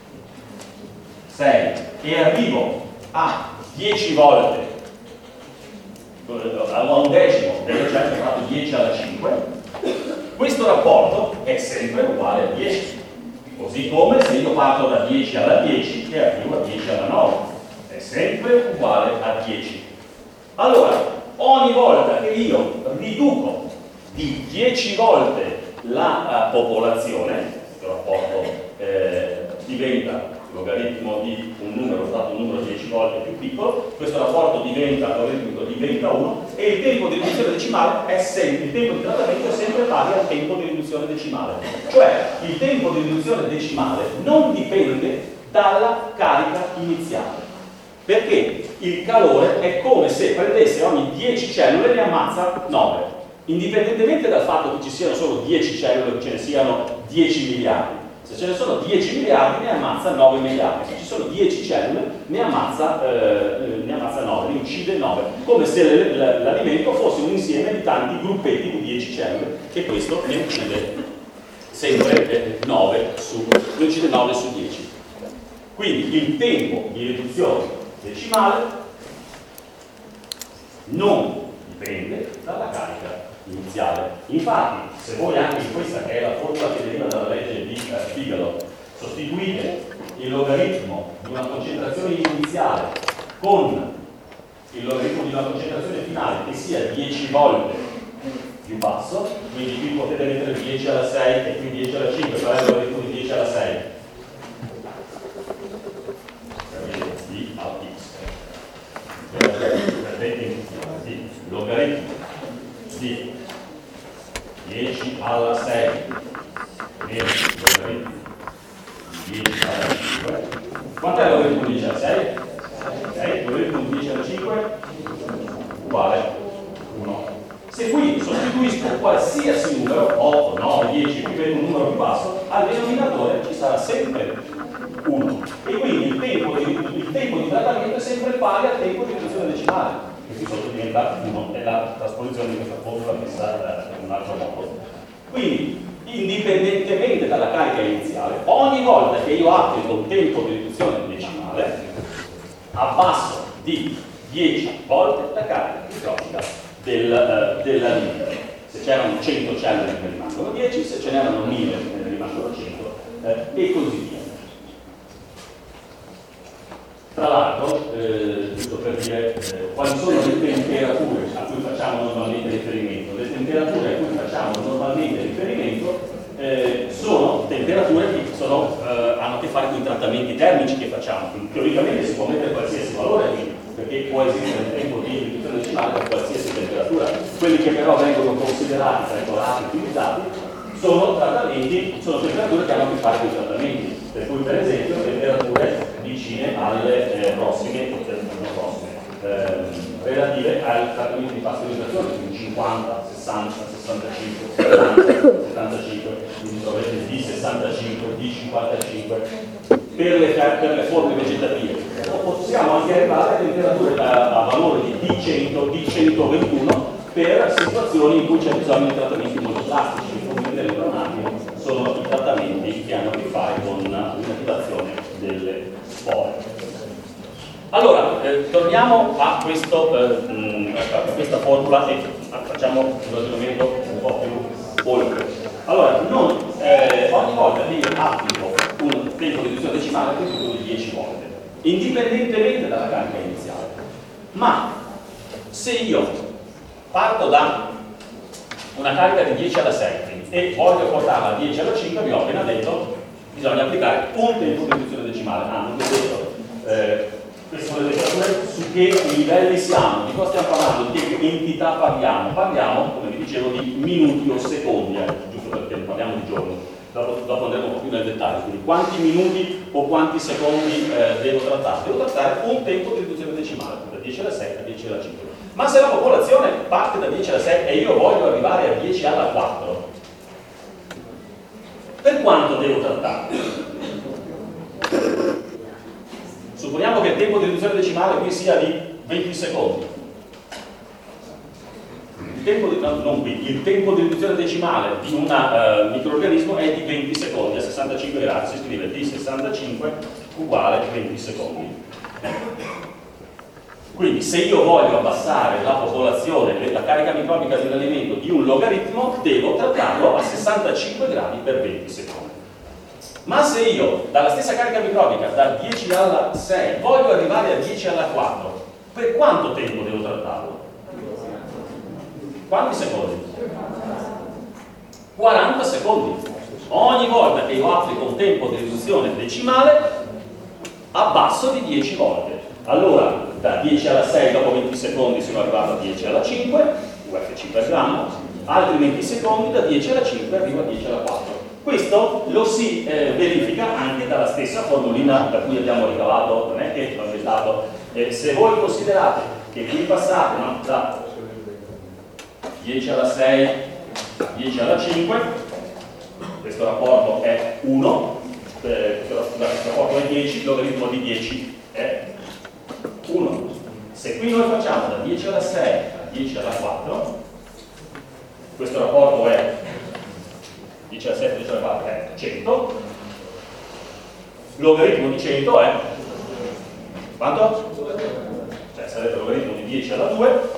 sei, e arrivo a dieci volte, a un decimo delle cellule fatto dieci alla cinque, questo rapporto è sempre uguale a dieci. Così come se io parto da dieci alla dieci e arrivo a dieci alla nove, è sempre uguale a dieci. Allora, ogni volta che io riduco di dieci volte la uh, popolazione, il rapporto eh, diventa logaritmo di un numero stato un numero dieci volte più piccolo, questo rapporto diventa logaritmico diventa uno, e il tempo di riduzione decimale è sempre, il tempo di trattamento è sempre pari al tempo di riduzione decimale. Cioè il tempo di riduzione decimale non dipende dalla carica iniziale, perché il calore è come se prendesse ogni dieci cellule e ne ammazza nove, indipendentemente dal fatto che ci siano solo dieci cellule o che ce ne siano dieci miliardi. Se ce ne sono dieci miliardi ne ammazza nove miliardi, se ci sono dieci cellule ne ammazza, eh, ne ammazza nove, ne uccide nove, come se l'alimento fosse un insieme di tanti gruppetti di dieci cellule, e questo ne uccide sempre eh, nove su, ne uccide nove su dieci. Quindi il tempo di riduzione decimale non dipende dalla carica iniziale. Infatti, se voi anche in questa, che è la formula che deriva dalla legge di eh, Figaro, sostituite il logaritmo di una concentrazione iniziale con il logaritmo di una concentrazione finale che sia dieci volte più basso, quindi qui potete mettere dieci alla sei e qui dieci alla cinque, qual è il logaritmo di dieci alla sei? D a x. Di logaritmo di dieci alla sei meno logaritmo di dieci alla cinque. Quant'è il logaritmo di dieci alla sei? Ok, il logaritmo di dieci alla cinque uguale uno. Se qui sostituisco qualsiasi numero, otto, nove, dieci, qui vedo un numero più basso, al denominatore ci sarà sempre uno. E quindi il tempo di, il tempo di trattamento è sempre pari al tempo di riduzione decimale, che qui sotto diventa uno, è la trasposizione di questa formula messa in un altro modo. Quindi, indipendentemente dalla carica iniziale, ogni volta che io applico un tempo di riduzione decimale, abbasso di dieci volte la carica microbica del, uh, della linea. Se c'erano cento cellule ne rimangono dieci, se ce n'erano mille ne rimangono cento eh, e così via. Tra l'altro, eh, giusto per dire eh, quali sono le temperature a cui facciamo normalmente riferimento. Le temperature a cui facciamo normalmente riferimento eh, sono temperature che sono, eh, hanno a che fare con i trattamenti termici che facciamo. Quindi, teoricamente si può mettere qualsiasi valore qui, perché può esistere il tempo di riduzione decimale per qualsiasi temperatura. Quelli che però vengono considerati tra i colati utilizzati sono trattamenti, sono temperature che hanno a che fare con i trattamenti, per cui per esempio temperature vicine alle eh, prossime, non prossime eh, relative al trattamento di pasteurizzazione, quindi cinquanta, sessanta, sessantacinque, settanta, settantacinque, quindi trovate D sessantacinque, D cinquantacinque per le, per le forme vegetative. Possiamo anche arrivare a temperature a, a valore di D cento, D centoventuno per situazioni in cui c'è bisogno di trattamenti molto plastici. I formi elettromagnici sono i trattamenti che hanno a che fare con l'inattivazione delle spore. Allora, eh, torniamo a, questo, eh, mh, a questa formula e facciamo un ragionamento un po' più oltre. Allora, non, eh, ogni volta che io applico un tempo di riduzione decimale è di dieci volte, indipendentemente dalla carica iniziale. Ma se io parto da una carica di dieci alla sei e voglio portarla a dieci alla cinque, vi ho appena detto bisogna applicare un tempo di riduzione decimale. Ah, non vi ho detto, eh, queste sono le temperature su che livelli siamo, di cosa stiamo parlando, di che entità parliamo. Parliamo, come vi dicevo, di minuti o secondi, eh, giusto perché parliamo di giorni. Dopo, dopo andremo un po' più nel dettaglio, quindi quanti minuti o quanti secondi eh, devo trattare? Devo trattare un tempo di riduzione decimale, da dieci alla sei a dieci alla cinque. Ma se la popolazione parte da dieci alla sei e io voglio arrivare a dieci alla quattro, per quanto devo trattare? Supponiamo che il tempo di riduzione decimale qui sia di venti secondi. Il tempo di, no, non qui, il tempo di riduzione decimale di un uh, microorganismo è di venti secondi, a sessantacinque gradi si scrive D sessantacinque uguale venti secondi. Quindi se io voglio abbassare la popolazione, la carica microbica dell'alimento di un logaritmo, devo trattarlo a sessantacinque gradi per venti secondi. Ma se io dalla stessa carica microbica, da dieci alla sei, voglio arrivare a dieci alla quattro, per quanto tempo devo trattarlo? Quanti secondi? quaranta secondi. Ogni volta che io applico un tempo di riduzione decimale, abbasso di dieci volte. Allora, da dieci alla sei, dopo venti secondi, sono arrivato a dieci alla cinque, U F C per grammo, altri venti secondi, da dieci alla cinque arrivo a dieci alla quattro. Questo lo si eh, verifica anche dalla stessa formulina da cui abbiamo ricavato, non è che ho dato, eh, se voi considerate che qui passate no, da dieci alla sei, dieci alla cinque, questo rapporto è uno, eh, questo rapporto è dieci, il logaritmo di dieci è uno. Se qui noi facciamo da dieci alla sei a dieci alla quattro, questo rapporto è dieci alla sette, dieci alla quattro è cento, il logaritmo di cento è quanto? Cioè sarebbe il logaritmo di dieci alla due, cioè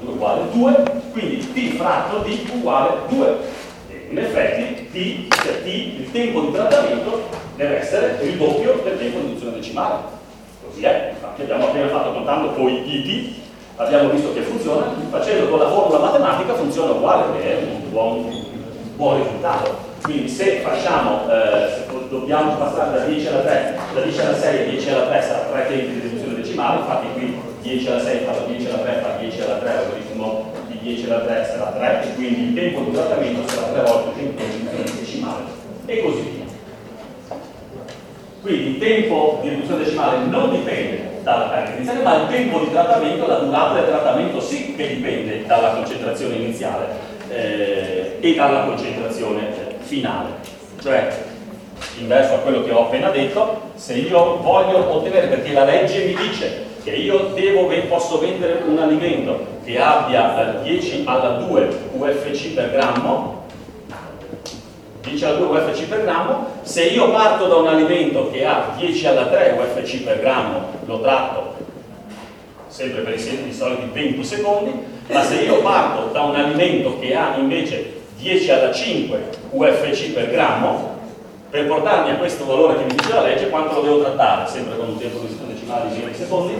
uguale due, quindi T fratto D uguale due. E in effetti T, cioè T, il tempo di trattamento deve essere il doppio del tempo di riduzione decimale. Così è, infatti abbiamo appena fatto contando poi I T, abbiamo visto che funziona, facendo con la formula matematica funziona uguale, che è un buon, buon risultato. Quindi se facciamo, eh, se dobbiamo passare da dieci alla tre, da dieci alla sei e dieci alla tre sarà tre tempi di riduzione decimale, infatti qui dieci alla sei fa dieci alla tre fa dieci alla tre, l'algoritmo di dieci alla tre sarà tre, e quindi il tempo di trattamento sarà tre volte il tempo di riduzione decimale, e così via. Quindi il tempo di riduzione decimale non dipende dalla carica iniziale, ma il tempo di trattamento, la durata del trattamento sì che dipende dalla concentrazione iniziale eh, e dalla concentrazione eh, finale. Cioè, inverso a quello che ho appena detto, se io voglio ottenere, perché la legge mi dice che io devo, posso vendere un alimento che abbia eh, dieci alla due U F C per grammo, dieci alla due U F C per grammo, se io parto da un alimento che ha dieci alla tre U F C per grammo, lo tratto sempre per i soliti venti secondi, ma se io parto da un alimento che ha invece dieci alla cinque U F C per grammo, per portarmi a questo valore che mi dice la legge, quanto lo devo trattare? Sempre con un tempo di riduzione decimale di venti secondi.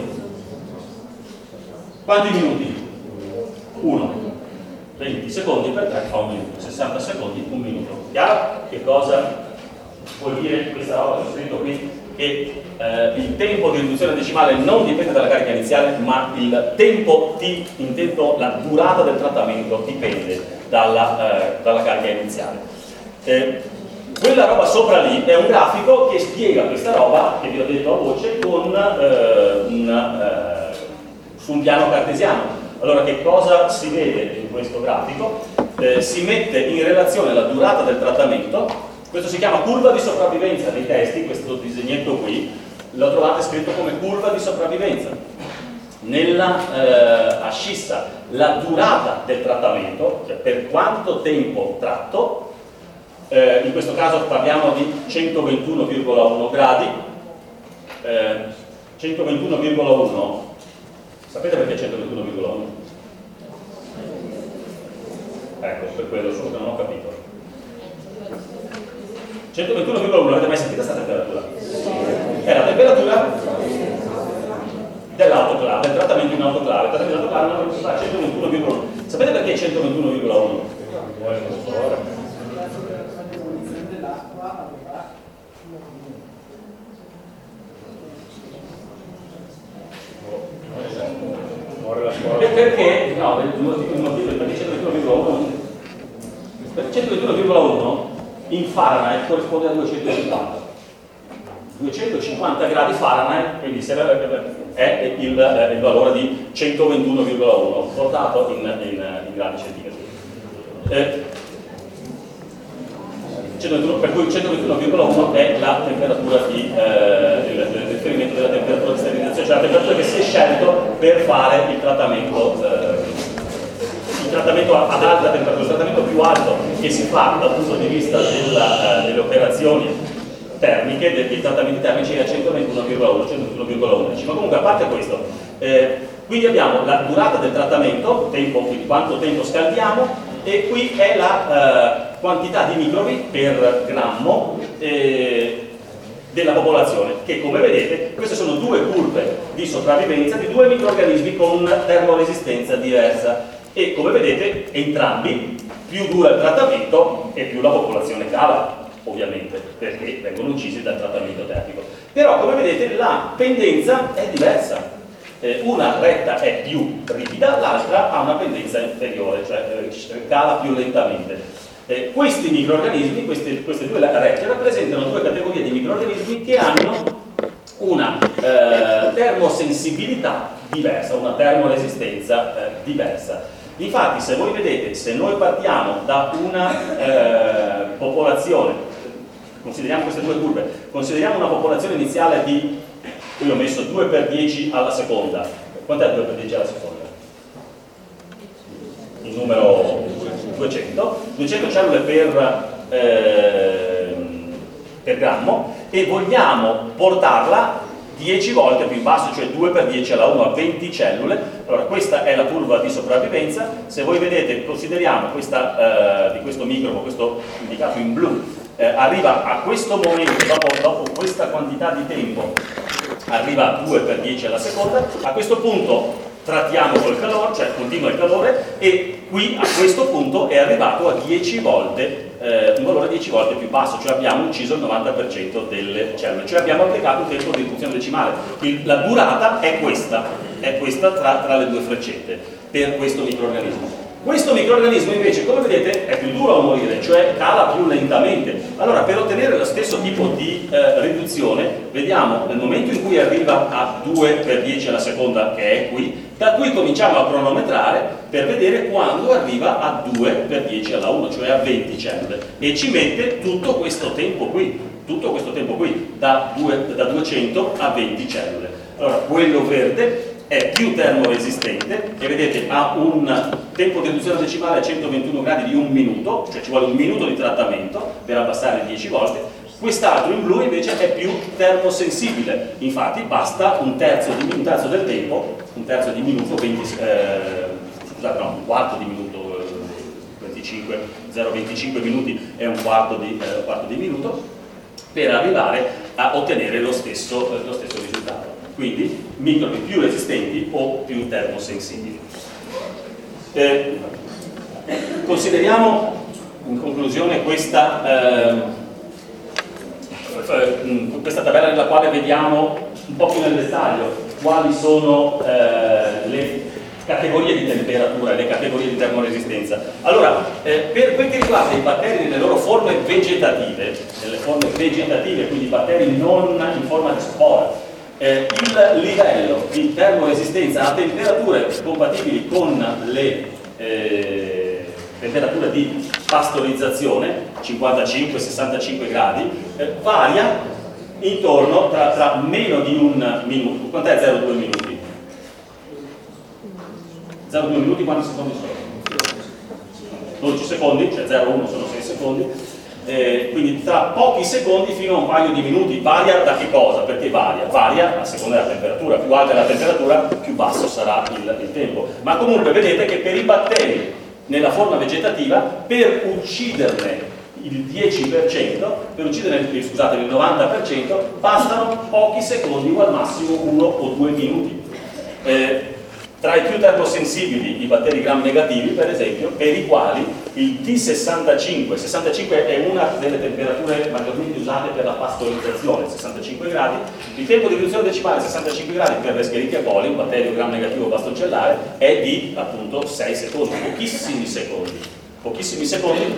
Quanti minuti? uno. venti secondi per tre fa un minuto, sessanta secondi, un minuto. Chiaro? Che cosa vuol dire questa roba che ho scritto qui? Che eh, il tempo di riduzione decimale non dipende dalla carica iniziale, ma il tempo T, intendo la durata del trattamento, dipende dalla, eh, dalla carica iniziale. Eh, quella roba sopra lì è un grafico che spiega questa roba che vi ho detto a voce con, eh, un, eh, su un piano cartesiano. Allora, che cosa si vede in questo grafico? Eh, si mette in relazione la durata del trattamento, questo si chiama curva di sopravvivenza dei testi, questo disegnetto qui, lo trovate scritto come curva di sopravvivenza. Nella eh, ascissa la durata del trattamento, cioè per quanto tempo tratto, eh, in questo caso parliamo di centoventuno virgola uno gradi, eh, centoventuno virgola uno. Sapete perché centoventuno virgola uno? Ecco, per quello solo che non ho capito. centoventuno virgola uno, avete mai sentito questa temperatura? È la temperatura dell'autoclave, del trattamento in autoclave. Il trattamento in autoclave è centoventuno virgola uno. Sapete perché centoventuno virgola uno? Perché? No, il motivo è perché centoventuno virgola uno per centoventuno virgola uno in Fahrenheit corrisponde a duecentocinquanta duecentocinquanta gradi Fahrenheit, quindi è il, il valore di centoventuno virgola uno portato in, in, in gradi centimetri. Eh, centoventuno, per cui centoventuno virgola uno è la temperatura di eh, il, il riferimento della temperatura di sterilizzazione, cioè la temperatura che si è scelto per fare il trattamento eh, il trattamento ad alta temperatura, il trattamento più alto che si fa dal punto di vista della, eh, delle operazioni termiche, dei, dei trattamenti termici è a centoventuno virgola uno, centoventuno virgola undici. Ma comunque, a parte questo, eh, quindi abbiamo la durata del trattamento, tempo, quindi quanto tempo scaldiamo, e qui è la eh, quantità di microbi per grammo eh, della popolazione, che come vedete queste sono due curve di sopravvivenza di due microrganismi con termoresistenza diversa, e come vedete entrambi, più dura il trattamento e più la popolazione cala, ovviamente, perché vengono uccisi dal trattamento termico. Però come vedete la pendenza è diversa. Eh, una retta è più ripida, l'altra ha una pendenza inferiore, cioè eh, cala più lentamente. Eh, questi microrganismi, queste, queste due rette, rappresentano due categorie di microrganismi che hanno una eh, termosensibilità diversa, una termoresistenza eh, diversa. Infatti, se voi vedete, se noi partiamo da una eh, popolazione, consideriamo queste due curve, consideriamo una popolazione iniziale di, qui ho messo due per dieci alla seconda. Quant'è due per dieci alla seconda? Il numero duecento, duecento cellule per, eh, per grammo, e vogliamo portarla dieci volte più in basso, cioè due per dieci alla uno a venti cellule. Allora questa è la curva di sopravvivenza. Se voi vedete, consideriamo questa eh, di questo microbo, questo indicato in blu, eh, arriva a questo momento, dopo, dopo questa quantità di tempo, arriva a due per dieci alla seconda. A questo punto trattiamo col calore, cioè continua il calore, e qui a questo punto è arrivato a dieci volte, eh, un valore dieci volte più basso, cioè abbiamo ucciso il novanta per cento delle cellule, cioè abbiamo applicato un tempo di riduzione decimale. Il, la durata è questa, è questa tra, tra le due freccette per questo microorganismo. Questo microorganismo invece, come vedete, è più duro a morire, cioè cala più lentamente. Allora, per ottenere lo stesso tipo di eh, riduzione, vediamo nel momento in cui arriva a due per dieci alla seconda, che è qui, da qui cominciamo a cronometrare per vedere quando arriva a due per dieci alla uno, cioè a venti cellule, e ci mette tutto questo tempo qui, tutto questo tempo qui, da, due, da duecento a venti cellule. Allora, quello verde è più termoresistente e vedete ha un tempo di riduzione decimale a centoventuno gradi di un minuto, cioè ci vuole un minuto di trattamento per abbassare dieci volte. Quest'altro in blu invece è più termosensibile, infatti basta un terzo, di, un terzo del tempo, un terzo di minuto, venti, eh, scusate, no, un quarto di minuto, eh, venticinque, zero virgola venticinque minuti è un quarto di, eh, un quarto di minuto, per arrivare a ottenere lo stesso, eh, lo stesso risultato. Quindi microbi più resistenti o più termosensibili. Eh, consideriamo in conclusione questa, eh, questa tabella nella quale vediamo un po' più nel dettaglio quali sono eh, le categorie di temperatura e le categorie di termoresistenza. Allora, eh, per quel che riguarda i batteri nelle loro forme vegetative, nelle forme vegetative, quindi batteri non in forma di spora, Eh, il livello di termoresistenza a temperature compatibili con le eh, temperature di pastorizzazione, cinquantacinque sessantacinque gradi, eh, varia intorno tra, tra meno di un minuto. Quant'è zero virgola due minuti? zero virgola due minuti quanti secondi sono? dodici secondi, cioè zero virgola uno sono sei secondi. Eh, quindi tra pochi secondi fino a un paio di minuti. Varia da che cosa? Perché varia? Varia a seconda della temperatura, più alta è la temperatura più basso sarà il, il tempo, ma comunque vedete che per i batteri nella forma vegetativa, per ucciderne il dieci per cento, per ucciderne scusate, il novanta per cento bastano pochi secondi o al massimo uno o due minuti. Eh, Tra i più termosensibili i batteri gram negativi, per esempio, per i quali il T sessantacinque, sessantacinque è una delle temperature maggiormente usate per la pastorizzazione, sessantacinque gradi, il tempo di riduzione decimale sessantacinque gradi per l'Escherichia coli, un batterio gram negativo bastoncellare, è di appunto sei secondi, pochissimi secondi, pochissimi secondi.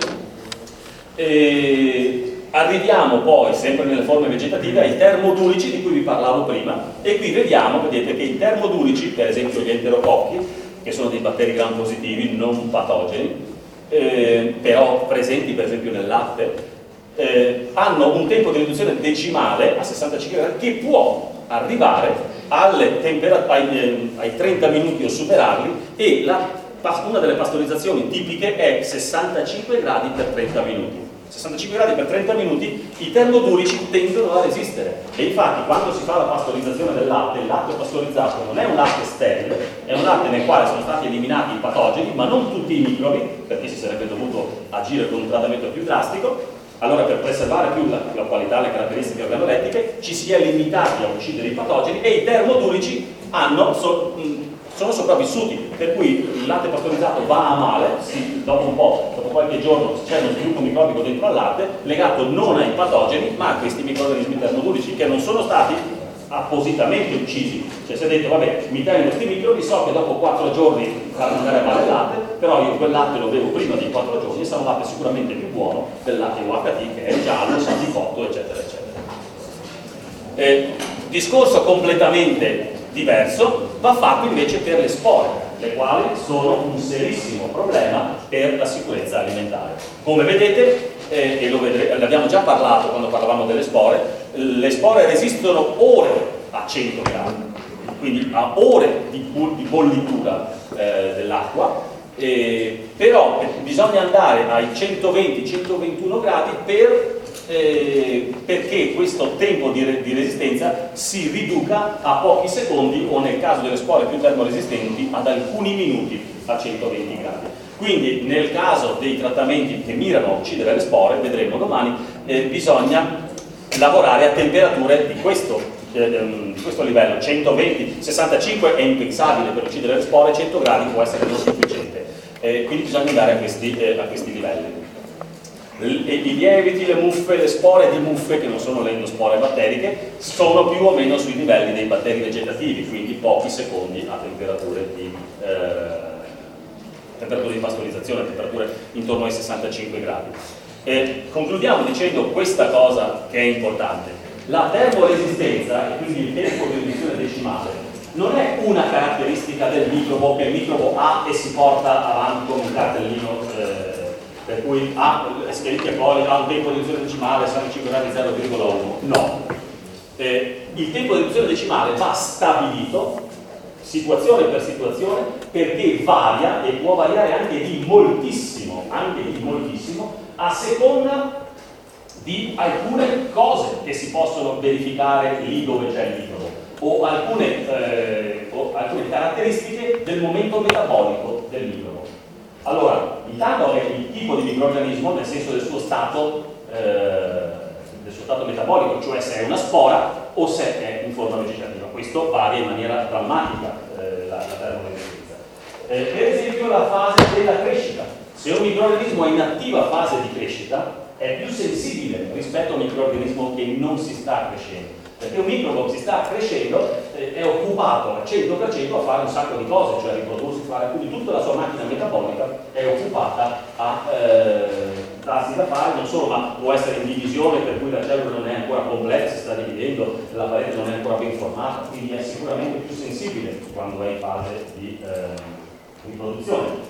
E arriviamo poi, sempre nelle forme vegetative, ai termodurici di cui vi parlavo prima, e qui vediamo, vedete che i termodurici, per esempio gli enterococchi, che sono dei batteri gram positivi non patogeni, eh, però presenti per esempio nel latte, eh, hanno un tempo di riduzione decimale a sessantacinque gradi che può arrivare alle ai, eh, ai trenta minuti o superarli, e la, una delle pastorizzazioni tipiche è sessantacinque gradi per trenta minuti. sessantacinque gradi per trenta minuti, i termodurici tendono a resistere, e infatti quando si fa la pastorizzazione del latte, il latte pastorizzato non è un latte sterile, è un latte nel quale sono stati eliminati i patogeni, ma non tutti i microbi, perché si sarebbe dovuto agire con un trattamento più drastico. Allora, per preservare più la, la qualità, le caratteristiche organolettiche, ci si è limitati a uccidere i patogeni, e i termodurici hanno so, mh, sono sopravvissuti, per cui il latte pastorizzato va a male, sì, dopo un po', dopo qualche giorno c'è uno sviluppo microbico dentro al latte, legato non ai patogeni, ma a questi microorganismi termodurici che non sono stati appositamente uccisi. Cioè, se detto, vabbè, mi tengo questi microbi, so che dopo quattro giorni faranno andare a male il latte, però io quel latte lo bevo prima di quattro giorni, e sarà un latte sicuramente più buono del latte U H T, che è giallo, sa di cotto, eccetera, eccetera. Eh, discorso completamente diverso va fatto invece per le spore, le quali sono un serissimo problema per la sicurezza alimentare. Come vedete, eh, e lo vedremo, l'abbiamo già parlato quando parlavamo delle spore, le spore resistono ore a cento gradi, quindi a ore di, di bollitura eh, dell'acqua, eh, però bisogna andare ai centoventi centoventuno gradi per eh, perché questo tempo di, re di resistenza si riduca a pochi secondi o nel caso delle spore più termoresistenti ad alcuni minuti a centoventi gradi. Quindi nel caso dei trattamenti che mirano a uccidere le spore, vedremo domani, eh, bisogna lavorare a temperature di questo, eh, di questo livello, centoventi, sessantacinque è impensabile per uccidere le spore, cento gradi può essere non sufficiente, eh, quindi bisogna andare a questi, eh, a questi livelli. I lieviti, le muffe, le spore di muffe, che non sono le endospore batteriche, sono più o meno sui livelli dei batteri vegetativi, quindi pochi secondi a temperature di, eh, temperature di pastorizzazione, a temperature intorno ai sessantacinque gradi. Eh, concludiamo dicendo questa cosa che è importante. La termoresistenza, e quindi il tempo di riduzione decimale, non è una caratteristica del microbo che il microbo ha e si porta avanti come un cartellino, eh, per cui ha Escherichia coli, ha un tempo di riduzione decimale, sessantacinque gradi zero virgola uno. No. Eh, il tempo di riduzione decimale va stabilito situazione per situazione perché varia e può variare anche di moltissimo, anche di moltissimo, a seconda di alcune cose che si possono verificare lì dove c'è il microbo o alcune, eh, o alcune caratteristiche del momento metabolico del microbo. Allora, intanto è il tipo di microrganismo nel senso del suo stato, eh, del suo stato metabolico, cioè se è una spora o se è in forma vegetativa. Questo varia in maniera drammatica eh, la, la termoresistenza. Eh, per esempio la fase della crescita. Se un microrganismo è in attiva fase di crescita è più sensibile rispetto a un microrganismo che non si sta crescendo. Perché un microbo che si sta crescendo eh, è occupato al cento per cento a fare un sacco di cose, cioè a riprodursi, fare, quindi tutta la sua macchina metabolica è occupata a eh, darsi da fare, non solo, ma può essere in divisione per cui la cellula non è ancora completa, si sta dividendo, la parete non è ancora ben formata, quindi è sicuramente più sensibile quando è in fase di eh, riproduzione.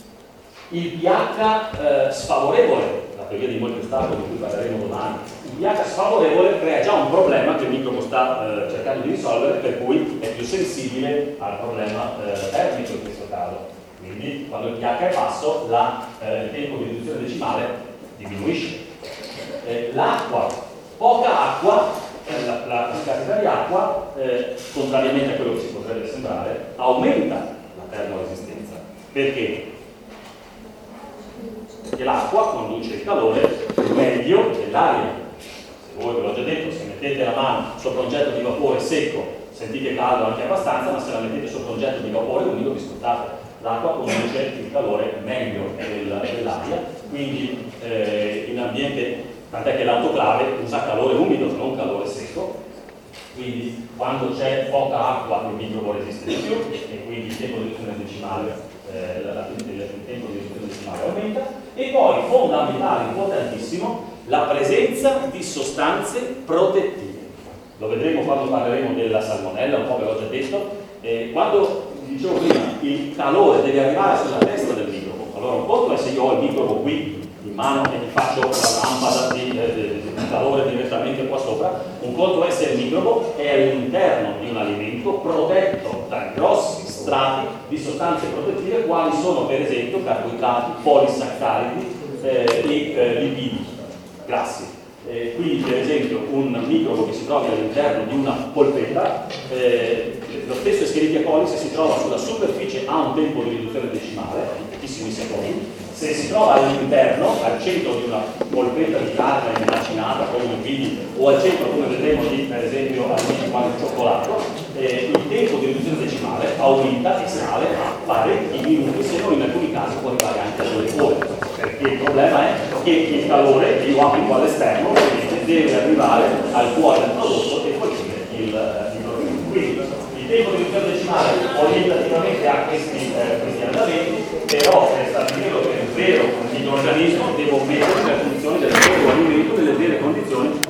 Il pH eh, sfavorevole, la teoria di Moltestato di cui parleremo domani, il pH sfavorevole crea già un problema che il microbo sta eh, cercando di risolvere, per cui è più sensibile al problema eh, termico in questo caso. Quindi quando il pH è basso la, eh, il tempo di riduzione decimale diminuisce. Eh, L'acqua, poca acqua, eh, la, la scarsità di acqua, eh, contrariamente a quello che si potrebbe sembrare, aumenta la termoresistenza. Perché? Perché l'acqua conduce il calore meglio dell'aria. Se voi, ve l'ho già detto, se mettete la mano sopra un oggetto di vapore secco sentite caldo anche abbastanza, ma se la mettete sopra un oggetto di vapore umido vi scottate. L'acqua conduce il calore meglio dell'aria, quindi eh, in ambiente, tant'è che l'autoclave usa calore umido, non calore secco, quindi quando c'è poca acqua il microbo resiste di più e quindi il tempo di riduzione decimale Eh, la, la, il tempo di riduzione decimale aumenta. E poi fondamentale, importantissimo, la presenza di sostanze protettive. Lo vedremo quando parleremo della salmonella, un po' ve l'ho già detto. Eh, quando dicevo prima, il calore deve arrivare sulla testa del microbo. Allora un conto è se io ho il microbo qui in mano e mi faccio la lampada di, eh, di calore direttamente qua sopra, un conto è se il microbo è all'interno di un alimento protetto da grossi strati di sostanze protettive quali sono per esempio carboidrati, polisaccaridi eh, e eh, lipidi, grassi. Eh, quindi per esempio un microbo che si trovi all'interno di una polpetta, eh, lo stesso Escherichia coli se si trova sulla superficie ha un tempo di riduzione decimale, pochissimi secondi. Se si trova all'interno, al centro di una polpetta di carne macinata come un vini o al centro, come vedremo lì, per esempio alimenti quale il cioccolato, eh, il tempo di riduzione decimale aumenta e sale a parecchi minuti, se non in alcuni casi può arrivare anche a due ore, perché il problema è che il calore che io applico all'esterno deve arrivare al cuore del prodotto e colpire il, eh, il prodotto. Quindi il tempo di riduzione decimale orientativamente ha questi, eh, questi andamenti, però per stabilirlo che è un vero microorganismo devo mettere nelle condizioni del vero alimento, delle vere